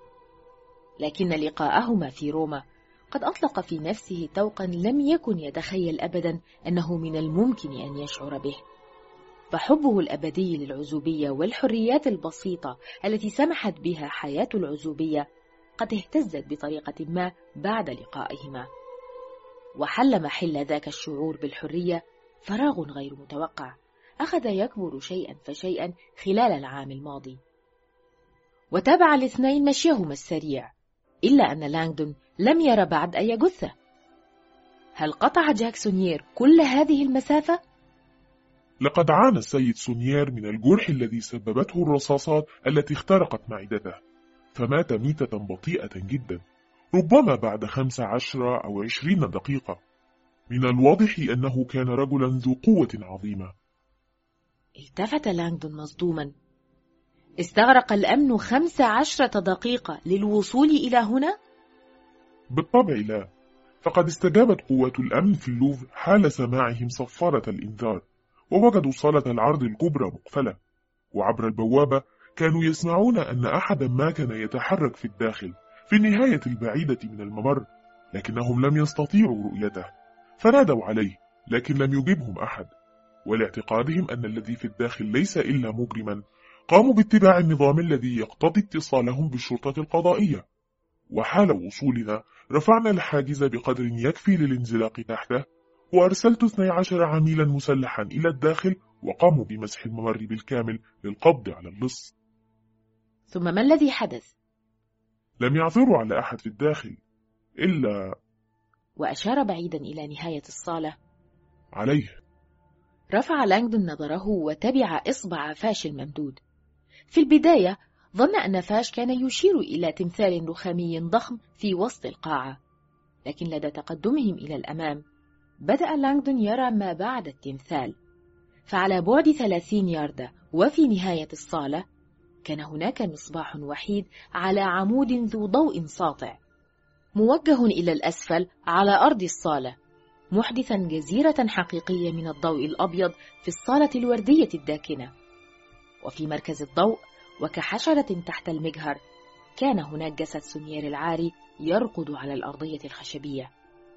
لكن لقاءهما في روما قد أطلق في نفسه طوقا لم يكن يتخيل أبدا أنه من الممكن أن يشعر به. فحبه الأبدي للعزوبية والحريات البسيطة التي سمحت بها حياة العزوبية قد اهتزت بطريقة ما بعد لقائهما، وحل محل ذاك الشعور بالحرية فراغ غير متوقع أخذ يكبر شيئا فشيئا خلال العام الماضي. وتابع الاثنين مشيهما السريع، إلا أن لانغدون لم يرى بعد أي جثة. هل قطع جاك سونيير كل هذه المسافة؟ لقد عانى السيد سونيير من الجرح الذي سببته الرصاصات التي اخترقت معدته، فمات ميتة بطيئة جدا، ربما بعد خمس عشر أو عشرين دقيقة. من الواضح أنه كان رجلا ذو قوة عظيمة. التفت لانغدون مصدوما. استغرق الأمن خمس عشرة دقيقة للوصول إلى هنا؟ بالطبع لا، فقد استجابت قوات الأمن في اللوفر حال سماعهم صفارة الإنذار، ووجدوا صالة العرض الكبرى مقفلة، وعبر البوابة كانوا يسمعون أن أحدا ما كان يتحرك في الداخل في النهاية البعيدة من الممر، لكنهم لم يستطيعوا رؤيته، فنادوا عليه لكن لم يجبهم أحد. ولاعتقادهم أن الذي في الداخل ليس إلا مجرما، قاموا باتباع النظام الذي يقتضي اتصالهم بالشرطة القضائية. وحال وصولنا رفعنا الحاجز بقدر يكفي للانزلاق تحته، وأرسلت اثني عشر عميلا مسلحا إلى الداخل، وقاموا بمسح الممر بالكامل للقبض على اللص. ثم ما الذي حدث؟ لم يعثروا على أحد في الداخل إلا، وأشار بعيدا إلى نهاية الصالة. عليه. رفع لانغدون نظره وتبع إصبع فاش الممدود. في البداية ظن أن فاش كان يشير إلى تمثال رخامي ضخم في وسط القاعة، لكن لدى تقدمهم إلى الأمام بدأ لانغدون يرى ما بعد التمثال. فعلى بعد ثلاثين ياردة وفي نهاية الصالة كان هناك مصباح وحيد على عمود ذو ضوء ساطع موجه إلى الأسفل على أرض الصالة، محدثا جزيرة حقيقية من الضوء الأبيض في الصالة الوردية الداكنة. وفي مركز الضوء وكحشرة تحت المجهر كان هناك جسد سونيير العاري يرقد على الأرضية الخشبية.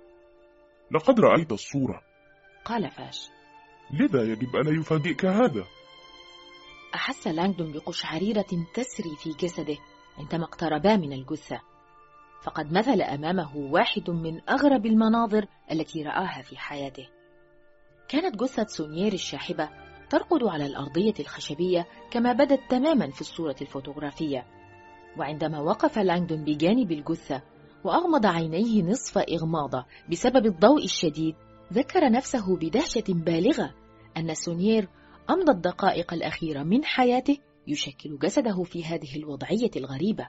لقد رأيت الصورة، قال فاش. لذا يجب ألا يفاجئك هذا. أحس لانغدون بقشعريرة تسري في جسده عندما اقتربا من الجثة، فقد مثل أمامه واحد من أغرب المناظر التي رآها في حياته. كانت جثة سونيير الشاحبة ترقد على الأرضية الخشبية كما بدت تماما في الصورة الفوتوغرافية. وعندما وقف لانغدون بجانب الجثة وأغمض عينيه نصف إغماضة بسبب الضوء الشديد، ذكر نفسه بدهشة بالغة أن سونيير أمضى الدقائق الأخيرة من حياته يشكل جسده في هذه الوضعية الغريبة.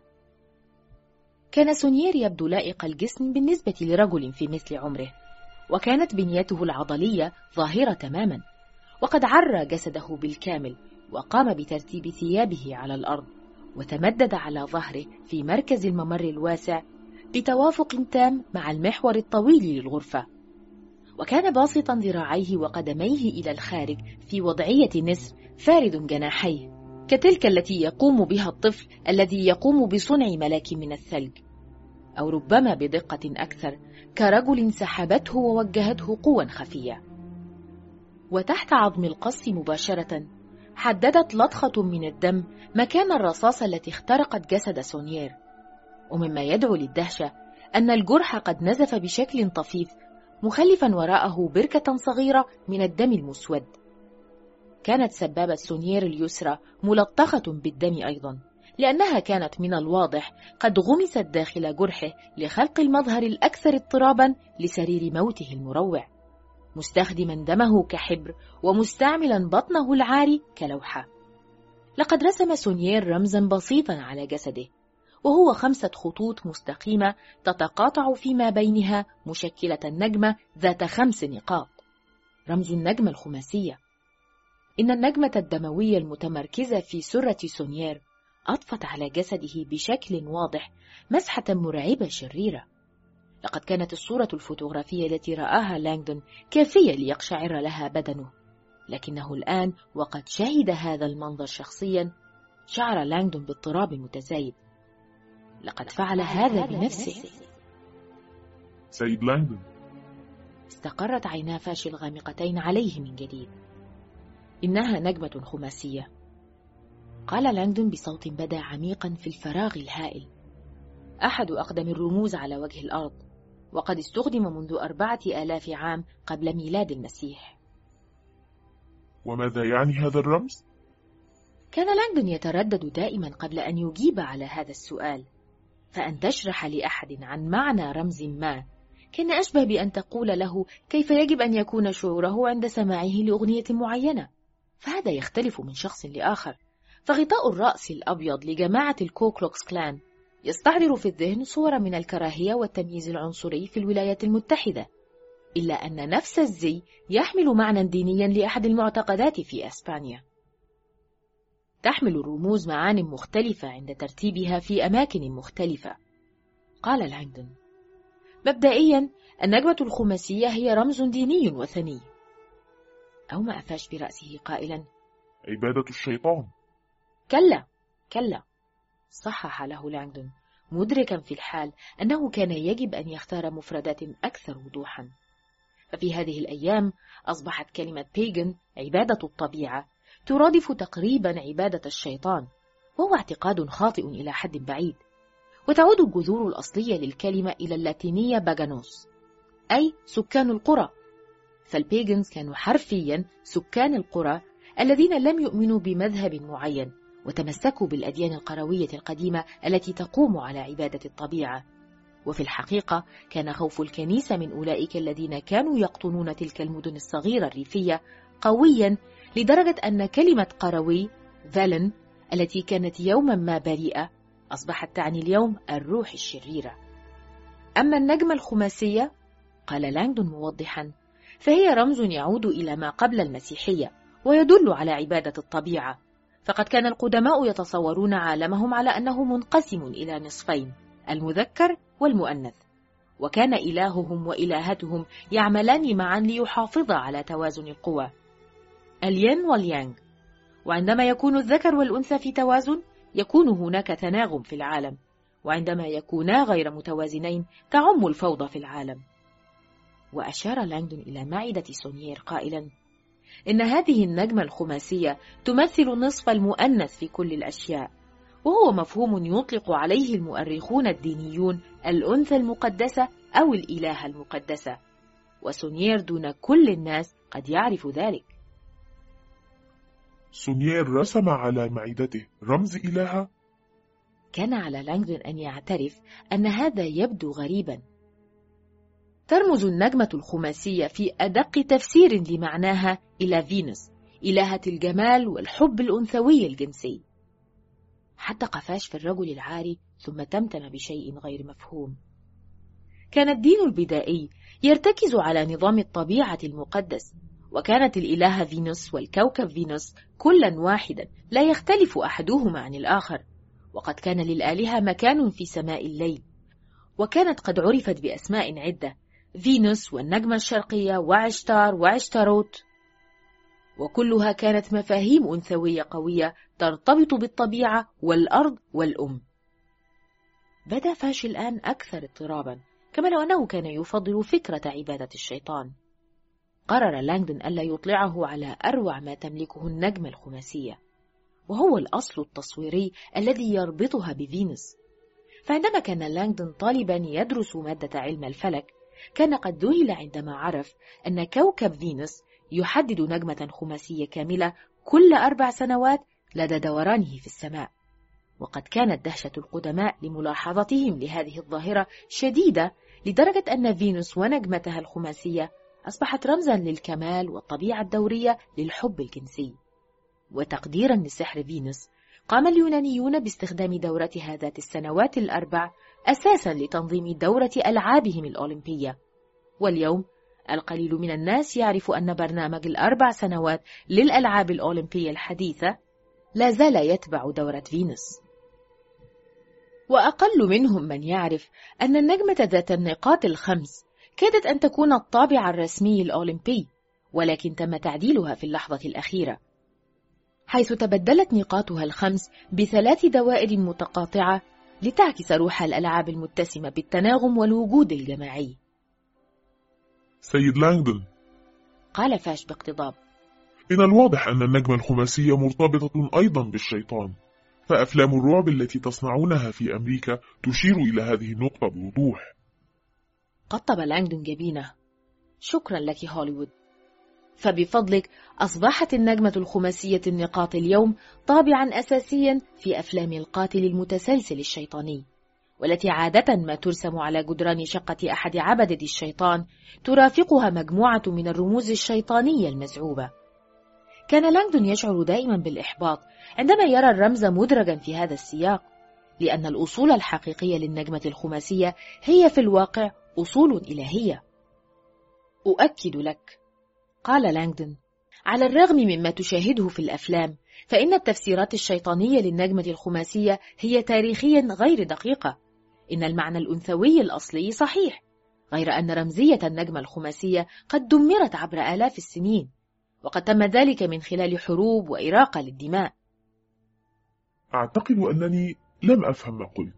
كان سونيير يبدو لائق الجسم بالنسبة لرجل في مثل عمره، وكانت بنيته العضلية ظاهرة تماما، وقد عرى جسده بالكامل وقام بترتيب ثيابه على الأرض، وتمدد على ظهره في مركز الممر الواسع بتوافق تام مع المحور الطويل للغرفة. وكان باسطا ذراعيه وقدميه إلى الخارج في وضعية نسر فارد جناحيه، كتلك التي يقوم بها الطفل الذي يقوم بصنع ملاك من الثلج، أو ربما بدقة أكثر كرجل سحبته ووجهته قوى خفية. وتحت عظم القص مباشرة حددت لطخة من الدم مكان الرصاصة التي اخترقت جسد سونيير، ومما يدعو للدهشة أن الجرح قد نزف بشكل طفيف مخلفا وراءه بركة صغيرة من الدم المسود. كانت سبابة سونيير اليسرى ملطخة بالدم أيضا، لأنها كانت من الواضح قد غمست داخل جرحه لخلق المظهر الأكثر اضطرابا لسرير موته المروع، مستخدما دمه كحبر ومستعملا بطنه العاري كلوحة. لقد رسم سونيير رمزا بسيطا على جسده، وهو خمسة خطوط مستقيمة تتقاطع فيما بينها مشكلة النجمة ذات خمس نقاط، رمز النجمة الخماسية. إن النجمة الدموية المتمركزة في سرة سونيير أضفت على جسده بشكل واضح مسحة مرعبة شريرة. لقد كانت الصورة الفوتوغرافية التي رآها لانغدون كافية ليقشعر لها بدنه، لكنه الآن وقد شهد هذا المنظر شخصيا شعر لانغدون باضطراب متزايد. لقد فعل هذا بنفسه. سيد لانغدون. استقرت عينا فاشي الغامقتين عليه من جديد. إنها نجمة خماسية، قال لانغدون بصوت بدا عميقا في الفراغ الهائل، أحد أقدم الرموز على وجه الأرض، وقد استخدم منذ أربعة آلاف عام قبل ميلاد المسيح. وماذا يعني هذا الرمز؟ كان لانغدون يتردد دائما قبل أن يجيب على هذا السؤال، فأن تشرح لأحد عن معنى رمز ما كان أشبه بأن تقول له كيف يجب أن يكون شعوره عند سماعه لأغنية معينة، فهذا يختلف من شخص لآخر. فغطاء الرأس الأبيض لجماعة الكوكلوكس كلان يستحضر في الذهن صورة من الكراهية والتمييز العنصري في الولايات المتحدة، إلا أن نفس الزي يحمل معنى دينيا لأحد المعتقدات في أسبانيا. تحمل الرموز معان مختلفة عند ترتيبها في أماكن مختلفة. قال لانغدون: مبدئيا النجمة الخماسية هي رمز ديني وثني. أو ما أفاش برأسه قائلا: عبادة الشيطان. كلا كلا، صحح له لانغدون، مدركا في الحال أنه كان يجب أن يختار مفردات أكثر وضوحا. ففي هذه الأيام أصبحت كلمة بيغن عبادة الطبيعة ترادف تقريبا عبادة الشيطان، وهو اعتقاد خاطئ إلى حد بعيد. وتعود الجذور الأصلية للكلمة إلى اللاتينية باغانوس، أي سكان القرى. فالبيغنز كانوا حرفيا سكان القرى الذين لم يؤمنوا بمذهب معين، وتمسكوا بالأديان القروية القديمة التي تقوم على عبادة الطبيعة. وفي الحقيقة كان خوف الكنيسة من أولئك الذين كانوا يقطنون تلك المدن الصغيرة الريفية قويا، لدرجة أن كلمة قروي فالن التي كانت يوما ما بريئة أصبحت تعني اليوم الروح الشريرة. أما النجمة الخماسية، قال لانغدون موضحا، فهي رمز يعود إلى ما قبل المسيحية ويدل على عبادة الطبيعة. فقد كان القدماء يتصورون عالمهم على أنه منقسم إلى نصفين، المذكر والمؤنث، وكان إلههم وإلهتهم يعملان معا ليحافظا على توازن القوى، الين واليانغ. وعندما يكون الذكر والأنثى في توازن يكون هناك تناغم في العالم، وعندما يكونا غير متوازنين تعم الفوضى في العالم. وأشار لانغدون إلى معدة سونيير قائلا: إن هذه النجمة الخماسية تمثل نصف المؤنث في كل الأشياء، وهو مفهوم يطلق عليه المؤرخون الدينيون الأنثى المقدسة أو الإلهة المقدسة، وسونيير دون كل الناس قد يعرف ذلك. سونيير رسم على معدته رمز إلهة؟ كان على لانغدون أن يعترف أن هذا يبدو غريبا. ترمز النجمة الخماسية في أدق تفسير لمعناها إلى فينوس، إلهة الجمال والحب الأنثوي الجنسي. حدق فاش في الرجل العاري ثم تمتم بشيء غير مفهوم. كان الدين البدائي يرتكز على نظام الطبيعة المقدس، وكانت الإلهة فينوس والكوكب فينوس كلا واحدا لا يختلف أحدهما عن الآخر، وقد كان للآلهة مكان في سماء الليل، وكانت قد عرفت بأسماء عدة: فينوس والنجمة الشرقية وعشتار وعشتاروت، وكلها كانت مفاهيم أنثوية قوية ترتبط بالطبيعة والأرض والأم. بدا فاش الآن أكثر اضطرابا، كما لو أنه كان يفضل فكرة عبادة الشيطان. قرر لانغدون ألا يطلعه على أروع ما تملكه النجمة الخماسية، وهو الأصل التصويري الذي يربطها بفينوس. فعندما كان لانغدون طالبا يدرس مادة علم الفلك، كان قد ذهل عندما عرف أن كوكب فينوس يحدد نجمة خماسية كاملة كل أربع سنوات لدى دورانه في السماء. وقد كانت دهشة القدماء لملاحظتهم لهذه الظاهرة شديدة، لدرجة أن فينوس ونجمتها الخماسية أصبحت رمزا للكمال والطبيعة الدورية للحب الجنسي. وتقديرا لسحر فينوس، قام اليونانيون باستخدام دورتها ذات السنوات الأربع أساسا لتنظيم دورة ألعابهم الأولمبية. واليوم القليل من الناس يعرف أن برنامج الأربع سنوات للألعاب الأولمبية الحديثة لا زال يتبع دورة فينوس. وأقل منهم من يعرف أن النجمة ذات النقاط الخمس كادت أن تكون الطابع الرسمي الأولمبي، ولكن تم تعديلها في اللحظة الأخيرة، حيث تبدلت نقاطها الخمس بثلاث دوائر متقاطعة لتعكس روح الألعاب المتسمة بالتناغم والوجود الجماعي. سيد لانغدون، قال فاش باقتضاب، من الواضح أن النجمة الخماسية مرتبطة أيضا بالشيطان، فأفلام الرعب التي تصنعونها في أمريكا تشير إلى هذه النقطة بوضوح. قطب لانغدون جبينه. شكرا لك هوليوود، فبفضلك أصبحت النجمة الخماسية النقاط اليوم طابعا أساسيا في أفلام القاتل المتسلسل الشيطاني، والتي عادة ما ترسم على جدران شقة أحد عبدة الشيطان ترافقها مجموعة من الرموز الشيطانية المزعوبة. كان لانغدون يشعر دائما بالإحباط عندما يرى الرمز مدرجا في هذا السياق، لأن الأصول الحقيقية للنجمة الخماسية هي في الواقع أصول إلهية. أؤكد لك، قال لانغدون، على الرغم مما تشاهده في الأفلام، فإن التفسيرات الشيطانية للنجمة الخماسية هي تاريخيا غير دقيقة. إن المعنى الأنثوي الأصلي صحيح، غير أن رمزية النجمة الخماسية قد دمرت عبر آلاف السنين، وقد تم ذلك من خلال حروب وإراقة للدماء. أعتقد أنني لم أفهم ما قلت.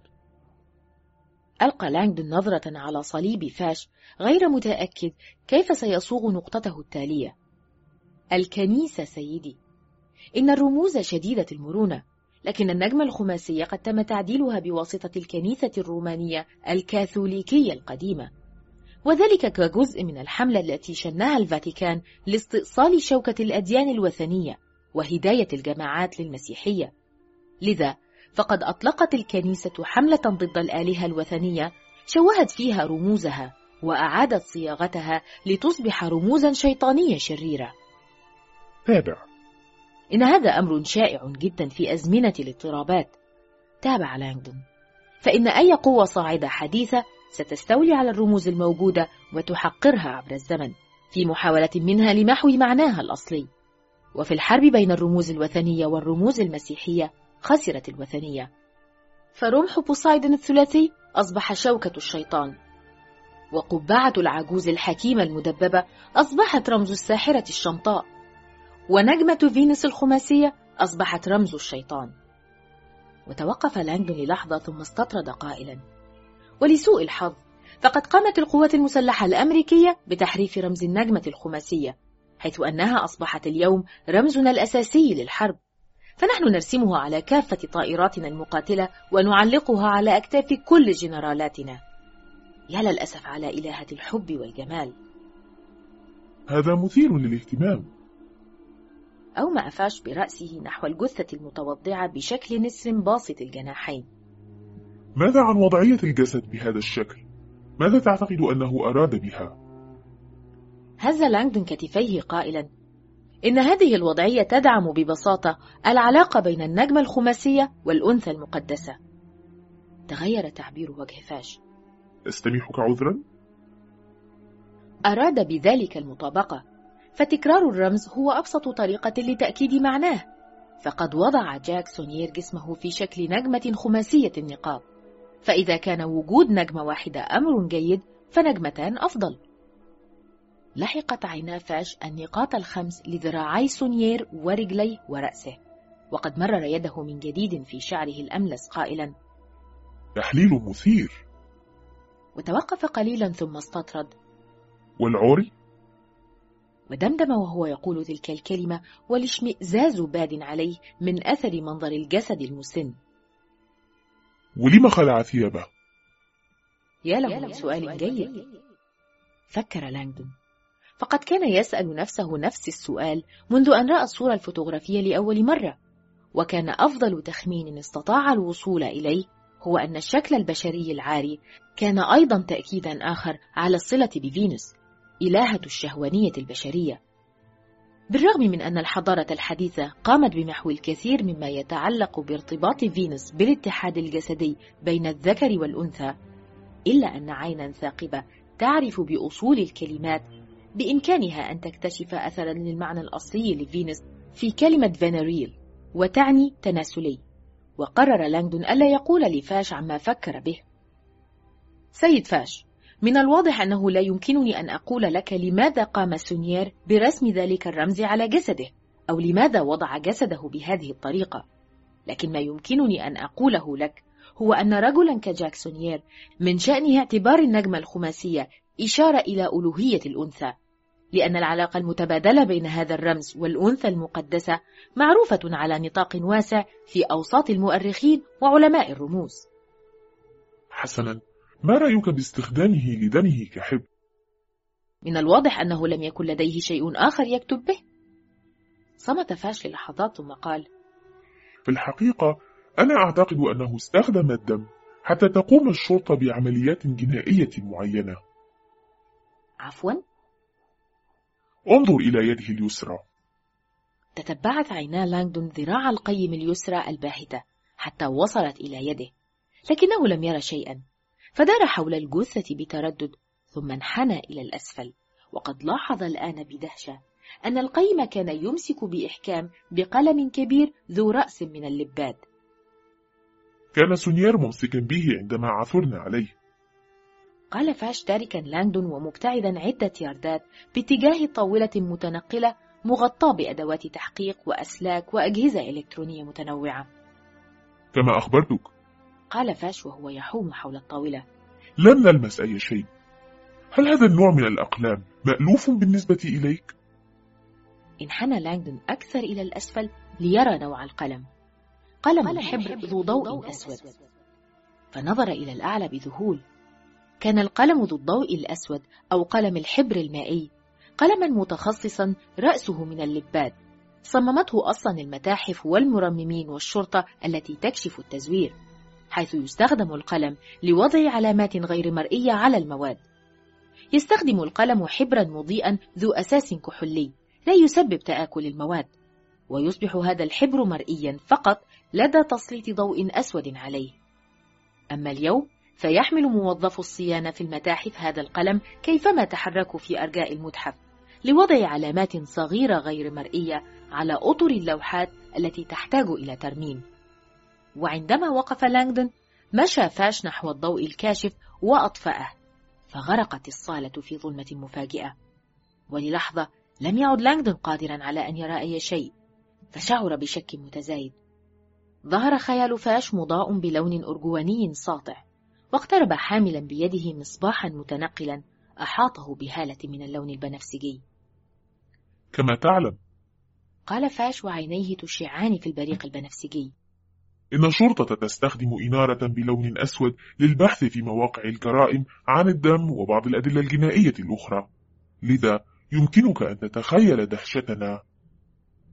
ألقى لانغدون نظرة على صليب فاش غير متأكد كيف سيصوغ نقطته التالية. الكنيسة سيدي، إن الرموز شديدة المرونة، لكن النجمة الخماسية قد تم تعديلها بواسطة الكنيسة الرومانية الكاثوليكية القديمة، وذلك كجزء من الحملة التي شنها الفاتيكان لاستئصال شوكة الأديان الوثنية وهداية الجماعات للمسيحية. لذا فقد أطلقت الكنيسة حملة ضد الآلهة الوثنية شوهت فيها رموزها وأعادت صياغتها لتصبح رموزا شيطانية شريرة. تابع. إن هذا أمر شائع جدا في أزمنة الاضطرابات، تابع لانغدون، فإن أي قوة صاعدة حديثة ستستولي على الرموز الموجودة وتحقرها عبر الزمن في محاولة منها لمحو معناها الأصلي. وفي الحرب بين الرموز الوثنية والرموز المسيحية خسرت الوثنية، فرمح بوسايدن الثلاثي أصبح شوكة الشيطان، وقبعة العجوز الحكيمة المدببة أصبحت رمز الساحرة الشمطاء، ونجمة فينوس الخماسية أصبحت رمز الشيطان. وتوقف لانغدون للحظة ثم استطرد قائلا: ولسوء الحظ فقد قامت القوات المسلحة الأمريكية بتحريف رمز النجمة الخماسية، حيث أنها أصبحت اليوم رمزنا الأساسي للحرب، فنحن نرسمها على كافة طائراتنا المقاتلة ونعلقها على أكتاف كل جنرالاتنا. يا للأسف على إلهة الحب والجمال. هذا مثير للاهتمام. أومأ فاش برأسه نحو الجثة المتوضعة بشكل نسر باسط الجناحين. ماذا عن وضعية الجسد بهذا الشكل؟ ماذا تعتقد أنه أراد بها؟ هز لانغدون كتفيه قائلا: إن هذه الوضعية تدعم ببساطة العلاقة بين النجمة الخماسية والأنثى المقدسة. تغير تعبير وجه فاش. أستميحك عذرا؟ أراد بذلك المطابقة، فتكرار الرمز هو أبسط طريقة لتأكيد معناه، فقد وضع جاك سونيير جسمه في شكل نجمة خماسية النقاط، فإذا كان وجود نجمة واحدة أمر جيد فنجمتان أفضل. لحقت عينا فاش النقاط الخمس لذراعي سونيير ورجليه ورأسه، وقد مرر يده من جديد في شعره الأملس قائلا: تحليل مثير. وتوقف قليلا ثم استطرد: والعوري؟ ودمدم وهو يقول تلك الكلمة والاشمئزاز باد عليه من أثر منظر الجسد المسن. ولم خلع ثيابه؟ يا له من سؤال جيد، فكر لانغدون، فقد كان يسأل نفسه نفس السؤال منذ أن رأى الصورة الفوتوغرافية لأول مرة، وكان أفضل تخمين استطاع الوصول إليه هو أن الشكل البشري العاري كان أيضا تأكيدا آخر على الصلة بفينوس، إلهة الشهوانية البشرية. بالرغم من أن الحضارة الحديثة قامت بمحو الكثير مما يتعلق بارتباط فينوس بالاتحاد الجسدي بين الذكر والأنثى، إلا أن عينا ثاقبة تعرف بأصول الكلمات بإمكانها أن تكتشف أثرا للمعنى الأصلي لفينوس في كلمة فينيريل، وتعني تناسلي. وقرر لانغدون ألا يقول لفاش عما فكر به. سيد فاش، من الواضح أنه لا يمكنني أن أقول لك لماذا قام سونيير برسم ذلك الرمز على جسده، أو لماذا وضع جسده بهذه الطريقة، لكن ما يمكنني أن أقوله لك هو أن رجلا كجاك سونيير من شأنه اعتبار النجمة الخماسية إشارة إلى ألوهية الأنثى، لأن العلاقة المتبادلة بين هذا الرمز والأنثى المقدسة معروفة على نطاق واسع في أوساط المؤرخين وعلماء الرموز. حسنا، ما رأيك باستخدامه لدمه كحبر؟ من الواضح أنه لم يكن لديه شيء آخر يكتب به. صمت فاش للحظات ثم قال: في الحقيقة أنا أعتقد أنه استخدم الدم حتى تقوم الشرطة بعمليات جنائية معينة. عفوا؟ انظر إلى يده اليسرى. تتبعت عينا لانغدون ذراع القيم اليسرى الباهتة حتى وصلت إلى يده، لكنه لم يرى شيئا، فدار حول الجثة بتردد ثم انحنى إلى الأسفل، وقد لاحظ الآن بدهشة أن القيم كان يمسك بإحكام بقلم كبير ذو رأس من اللباد. كان سونيير ممسكا به عندما عثرنا عليه، قال فاش تاركا لانغدون ومبتعدا عدة ياردات باتجاه طاولة متنقلة مغطاة بأدوات تحقيق وأسلاك وأجهزة إلكترونية متنوعة. كما أخبرتك، قال فاش وهو يحوم حول الطاولة. لم نلمس أي شيء. هل هذا النوع من الأقلام مألوف بالنسبة إليك؟ انحنى لانغدون أكثر إلى الأسفل ليرى نوع القلم. قلم الحبر ذو ضوء أسود. فنظر إلى الأعلى بذهول. كان القلم ذو الضوء الأسود أو قلم الحبر المائي قلما متخصصا رأسه من اللباد، صممته أصلا المتاحف والمرممين والشرطة التي تكشف التزوير، حيث يستخدم القلم لوضع علامات غير مرئية على المواد. يستخدم القلم حبرا مضيئا ذو أساس كحولي لا يسبب تآكل المواد، ويصبح هذا الحبر مرئيا فقط لدى تسليط ضوء أسود عليه. أما اليوم فيحمل موظف الصيانة في المتاحف هذا القلم كيفما تحركوا في أرجاء المتحف لوضع علامات صغيرة غير مرئية على أطر اللوحات التي تحتاج إلى ترميم. وعندما وقف لانغدون مشى فاش نحو الضوء الكاشف وأطفأه، فغرقت الصالة في ظلمة مفاجئة، وللحظة لم يعد لانغدون قادرا على أن يرى أي شيء، فشعر بشك متزايد. ظهر خيال فاش مضاء بلون أرجواني ساطع، واقترب حاملا بيده مصباحا متنقلا أحاطه بهالة من اللون البنفسجي. كما تعلم، قال فاش وعينيه تشعان في البريق البنفسجي، إن الشرطة تستخدم إنارة بلون أسود للبحث في مواقع الجرائم عن الدم وبعض الأدلة الجنائية الأخرى، لذا يمكنك أن تتخيل دهشتنا.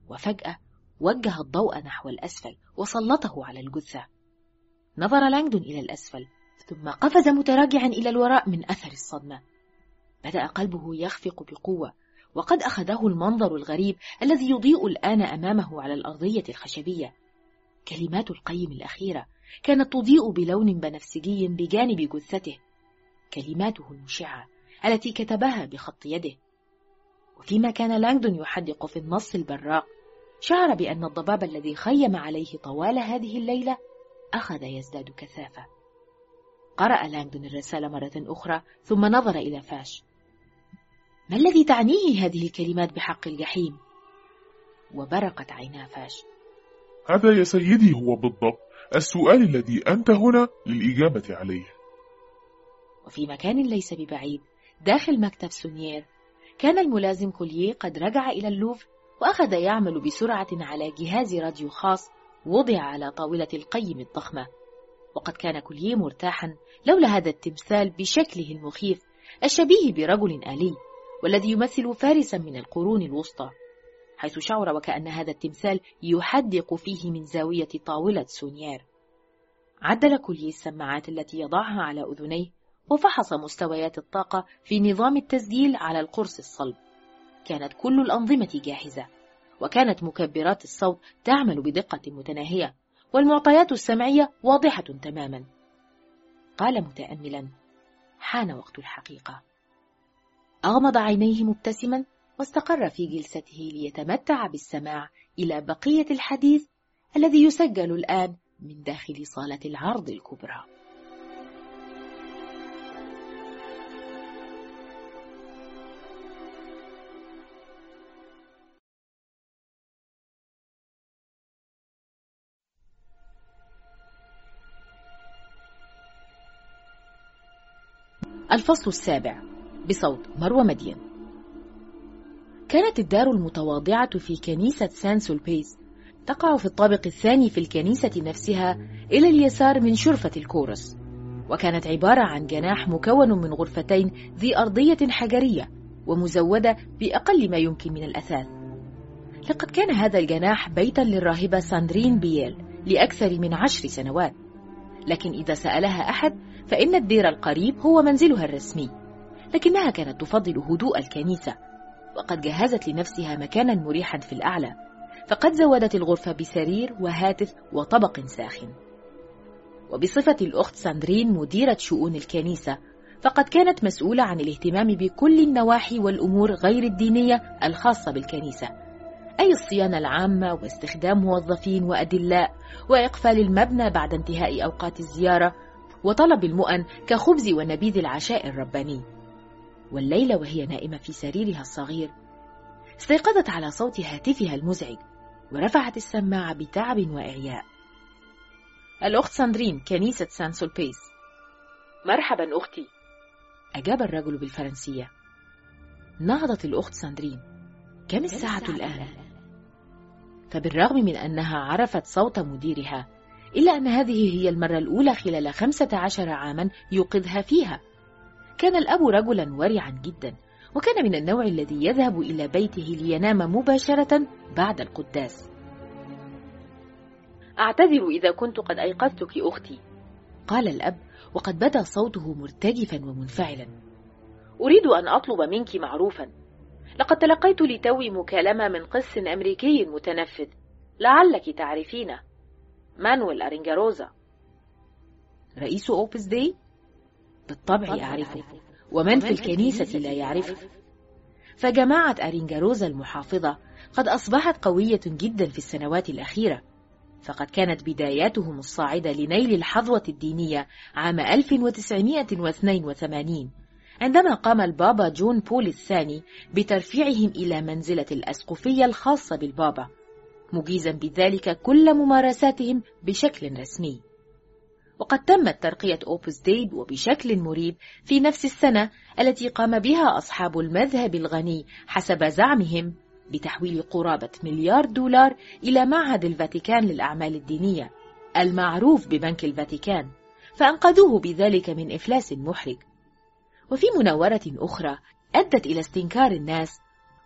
وفجأة وجه الضوء نحو الأسفل وسلطه على الجثة. نظر لانغدون إلى الأسفل ثم قفز متراجعا إلى الوراء من أثر الصدمة. بدأ قلبه يخفق بقوة، وقد أخذه المنظر الغريب الذي يضيء الآن أمامه على الأرضية الخشبية. كلمات القيم الأخيرة كانت تضيء بلون بنفسجي بجانب جثته، كلماته المشعة التي كتبها بخط يده. وفيما كان لانغدون يحدق في النص البراق، شعر بأن الضباب الذي خيم عليه طوال هذه الليلة أخذ يزداد كثافة. قرأ لانغدون الرسالة مرة أخرى ثم نظر إلى فاش. ما الذي تعنيه هذه الكلمات بحق الجحيم؟ وبرقت عينا فاش. هذا يا سيدي هو بالضبط السؤال الذي أنت هنا للإجابة عليه. وفي مكان ليس ببعيد داخل مكتب سونيير، كان الملازم كوليه قد رجع إلى اللوفر وأخذ يعمل بسرعة على جهاز راديو خاص وضع على طاولة القيم الضخمة. وقد كان كوليه مرتاحا لولا هذا التمثال بشكله المخيف الشبيه برجل آلي، والذي يمثل فارسا من القرون الوسطى، حيث شعر وكأن هذا التمثال يحدق فيه من زاوية طاولة سونيير. عدل كوليه السماعات التي يضعها على أذنيه وفحص مستويات الطاقة في نظام التسجيل على القرص الصلب. كانت كل الأنظمة جاهزة، وكانت مكبرات الصوت تعمل بدقة متناهية، والمعطيات السمعية واضحة تماما. قال متأملا: حان وقت الحقيقة. أغمض عينيه مبتسما واستقر في جلسته ليتمتع بالسماع إلى بقية الحديث الذي يسجل الآن من داخل صالة العرض الكبرى. الفصل السابع بصوت مروى مدين. كانت الدار المتواضعة في كنيسة سان سولبيس تقع في الطابق الثاني في الكنيسة نفسها إلى اليسار من شرفة الكورس، وكانت عبارة عن جناح مكون من غرفتين ذي أرضية حجرية ومزودة بأقل ما يمكن من الأثاث. لقد كان هذا الجناح بيتا للراهبة ساندرين بييل لأكثر من عشر سنوات، لكن إذا سألها أحد فإن الدير القريب هو منزلها الرسمي، لكنها كانت تفضل هدوء الكنيسة، وقد جهزت لنفسها مكانا مريحا في الأعلى، فقد زودت الغرفة بسرير وهاتف وطبق ساخن. وبصفة الأخت ساندرين مديرة شؤون الكنيسة، فقد كانت مسؤولة عن الاهتمام بكل النواحي والأمور غير الدينية الخاصة بالكنيسة، أي الصيانة العامة واستخدام موظفين وأدلاء وإقفال المبنى بعد انتهاء أوقات الزيارة وطلب المؤن كخبز ونبيذ العشاء الرباني. والليلة وهي نائمة في سريرها الصغير استيقظت على صوت هاتفها المزعج ورفعت السماعة بتعب وإعياء. الأخت ساندرين، كنيسة سان سولبيس. مرحبا أختي، أجاب الرجل بالفرنسية. نهضت الأخت ساندرين. كم الساعة الآن؟ فبالرغم من أنها عرفت صوت مديرها، إلا أن هذه هي المرة الأولى خلال خمسة عشر عاما يوقظها فيها. كان الأب رجلا ورعا جدا، وكان من النوع الذي يذهب إلى بيته لينام مباشرة بعد القداس. أعتذر إذا كنت قد أيقظتك أختي، قال الأب وقد بدا صوته مرتجفا ومنفعلا. أريد أن أطلب منك معروفا. لقد تلقيت لتوي مكالمة من قس أمريكي متنفذ، لعلك تعرفينه، مانويل أرينجاروزا. رئيس أوبس داي؟ بالطبع أعرفه، ومن في الكنيسة لا يعرفه. فجماعة أرينجاروزا المحافظة قد أصبحت قوية جدا في السنوات الأخيرة، فقد كانت بداياتهم الصاعدة لنيل الحظوة الدينية عام ألف وتسعمائة واثنين وثمانين، عندما قام البابا جون بول الثاني بترفيعهم إلى منزلة الأسقفية الخاصة بالبابا، مجيزا بذلك كل ممارساتهم بشكل رسمي. وقد تمت ترقية أوبس داي وبشكل مريب في نفس السنة التي قام بها أصحاب المذهب الغني حسب زعمهم بتحويل قرابة مليار دولار إلى معهد الفاتيكان للأعمال الدينية المعروف ببنك الفاتيكان، فأنقذوه بذلك من إفلاس محرج. وفي مناورة أخرى أدت إلى استنكار الناس،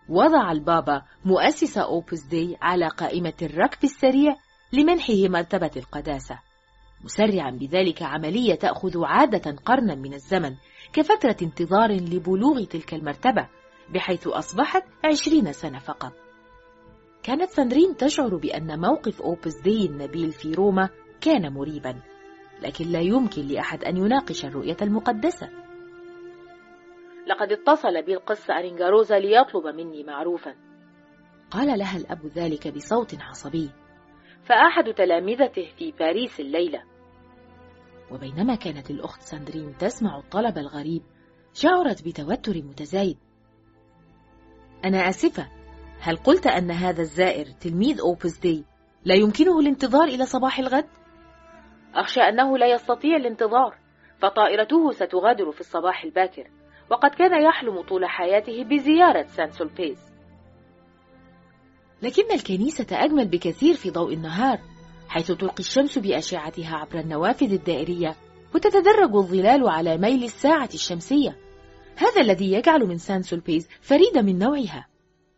وضع البابا مؤسس أوبوس داي على قائمة الركب السريع لمنحه مرتبة القداسة، مسرعا بذلك عملية تأخذ عادة قرنا من الزمن كفترة انتظار لبلوغ تلك المرتبة، بحيث أصبحت عشرين سنة فقط. كانت ساندرين تشعر بأن موقف أوبوس داي النبيل في روما كان مريبا، لكن لا يمكن لأحد أن يناقش الرؤية المقدسة. لقد اتصل بي القس أرينغاروزا ليطلب مني معروفا، قال لها الأب ذلك بصوت عصبي، فأحد تلامذته في باريس الليلة. وبينما كانت الأخت ساندرين تسمع الطلب الغريب شعرت بتوتر متزايد. أنا آسفة، هل قلت أن هذا الزائر تلميذ أوبوس داي لا يمكنه الانتظار إلى صباح الغد؟ أخشى أنه لا يستطيع الانتظار، فطائرته ستغادر في الصباح الباكر، وقد كان يحلم طول حياته بزيارة سان سولبيز. لكن الكنيسة أجمل بكثير في ضوء النهار، حيث تلقي الشمس بأشعتها عبر النوافذ الدائرية وتتدرج الظلال على ميل الساعة الشمسية. هذا الذي يجعل من سان سولبيز فريدة من نوعها.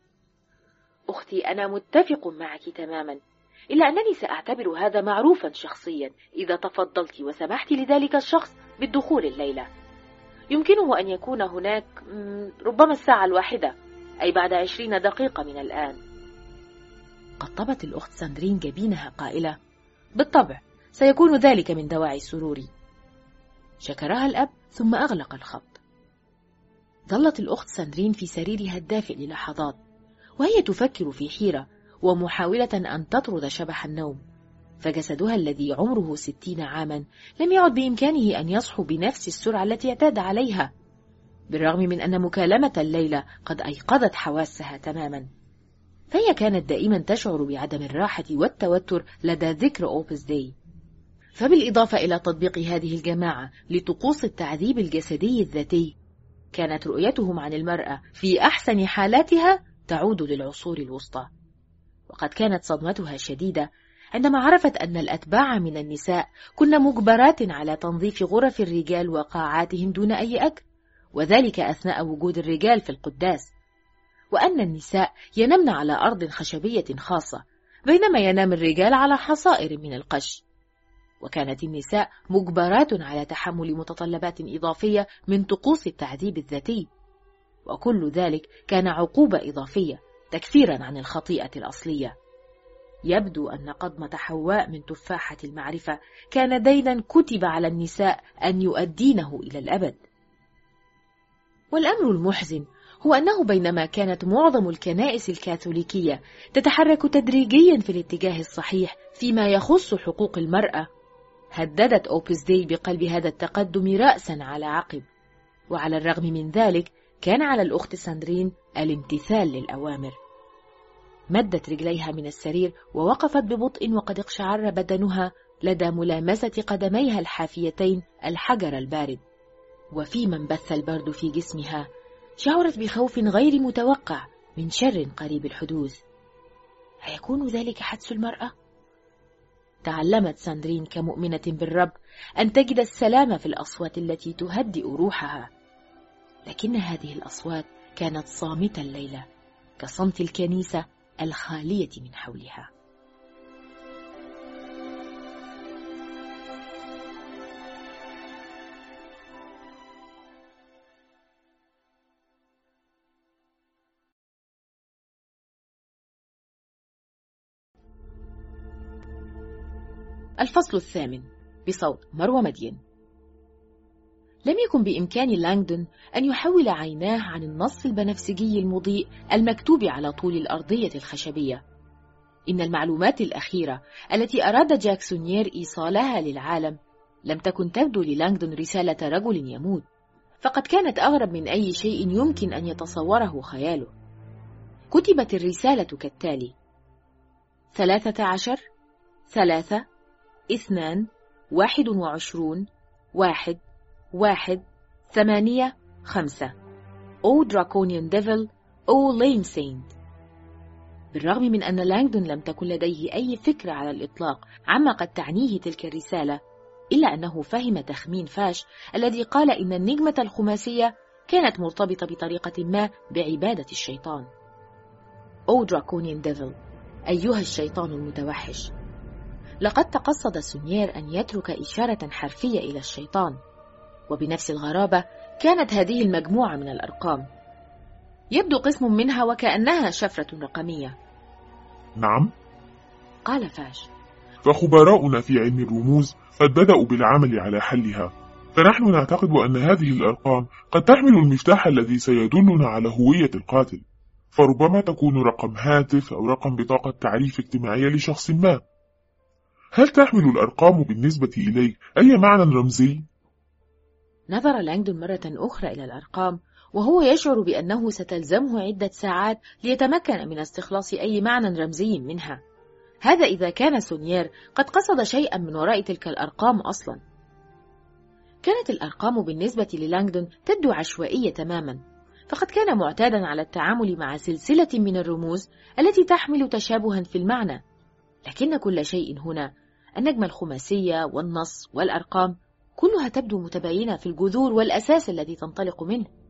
أختي، أنا متفق معك تماما، إلا أنني سأعتبر هذا معروفا شخصيا إذا تفضلت وسمحت لذلك الشخص بالدخول الليلة. يمكنه أن يكون هناك ربما الساعة الواحدة، أي بعد عشرين دقيقة من الآن. قطبت الأخت ساندرين جبينها قائلة: بالطبع سيكون ذلك من دواعي السرور. شكرها الأب ثم أغلق الخط. ظلت الأخت ساندرين في سريرها الدافئ للحظات وهي تفكر في حيرة ومحاولة أن تطرد شبح النوم، فجسدها الذي عمره ستين عاما لم يعد بإمكانه أن يصحو بنفس السرعة التي اعتاد عليها، بالرغم من أن مكالمة الليلة قد أيقظت حواسها تماما. فهي كانت دائما تشعر بعدم الراحة والتوتر لدى ذكر أوبوس داي. فبالإضافة إلى تطبيق هذه الجماعة لطقوس التعذيب الجسدي الذاتي، كانت رؤيتهم عن المرأة في أحسن حالاتها تعود للعصور الوسطى. وقد كانت صدمتها شديدة عندما عرفت أن الأتباع من النساء كن مجبرات على تنظيف غرف الرجال وقاعاتهم دون أي أجر، وذلك أثناء وجود الرجال في القداس، وأن النساء ينمن على أرض خشبية خاصة بينما ينام الرجال على حصائر من القش. وكانت النساء مجبرات على تحمل متطلبات إضافية من طقوس التعذيب الذاتي، وكل ذلك كان عقوبة إضافية تكفيرا عن الخطيئة الأصلية. يبدو أن قضمة حواء من تفاحة المعرفة كان دينا كتب على النساء أن يؤدينه إلى الأبد. والأمر المحزن هو أنه بينما كانت معظم الكنائس الكاثوليكية تتحرك تدريجيا في الاتجاه الصحيح فيما يخص حقوق المرأة، هددت أوبوس داي بقلب هذا التقدم رأسا على عقب. وعلى الرغم من ذلك كان على الأخت ساندرين الامتثال للأوامر. مدت رجليها من السرير ووقفت ببطء وقد اقشعر بدنها لدى ملامسة قدميها الحافيتين الحجر البارد. وفيما انبث البرد في جسمها شعرت بخوف غير متوقع من شر قريب الحدوث. هيكون ذلك حدث المرأة؟ تعلمت ساندرين كمؤمنة بالرب أن تجد السلام في الأصوات التي تهدئ روحها، لكن هذه الأصوات كانت صامتة الليلة كصمت الكنيسة الخالية من حولها. الفصل الثامن بصوت مروى مدين. لم يكن بإمكان لانغدون أن يحول عيناه عن النص البنفسجي المضيء المكتوب على طول الأرضية الخشبية. إن المعلومات الأخيرة التي أراد جاك سونيير إيصالها للعالم لم تكن تبدو للانغدون رسالة رجل يموت، فقد كانت أغرب من أي شيء يمكن أن يتصوره خياله. كتبت الرسالة كالتالي: ثلاثة عشر ثلاثة اثنان واحد وعشرون واحد واحد ثمانية خمسة أو دراكونيان ديفل أو ليم سينت. بالرغم من أن لانغدون لم تكن لديه أي فكرة على الإطلاق عما قد تعنيه تلك الرسالة، إلا أنه فهم تخمين فاش الذي قال إن النجمة الخماسية كانت مرتبطة بطريقة ما بعبادة الشيطان. أو دراكونيان ديفل، أيها الشيطان المتوحش. لقد تقصد سونيير أن يترك إشارة حرفية إلى الشيطان، وبنفس الغرابة كانت هذه المجموعة من الأرقام. يبدو قسم منها وكأنها شفرة رقمية. نعم، قال فاش. فخبراؤنا في علم الرموز قد بدأوا بالعمل على حلها، فنحن نعتقد أن هذه الأرقام قد تحمل المفتاح الذي سيدلنا على هوية القاتل، فربما تكون رقم هاتف أو رقم بطاقة تعريف اجتماعية لشخص ما. هل تحمل الأرقام بالنسبة إليك أي معنى رمزي؟ نظر لانغدون مرة أخرى إلى الأرقام وهو يشعر بأنه ستلزمه عدة ساعات ليتمكن من استخلاص أي معنى رمزي منها، هذا إذا كان سونيير قد قصد شيئا من وراء تلك الأرقام أصلا. كانت الأرقام بالنسبة للانغدون تبدو عشوائية تماما، فقد كان معتادا على التعامل مع سلسلة من الرموز التي تحمل تشابها في المعنى، لكن كل شيء هنا، النجمة الخماسية والنص والأرقام، كلها تبدو متباينة في الجذور والأساس الذي تنطلق منه.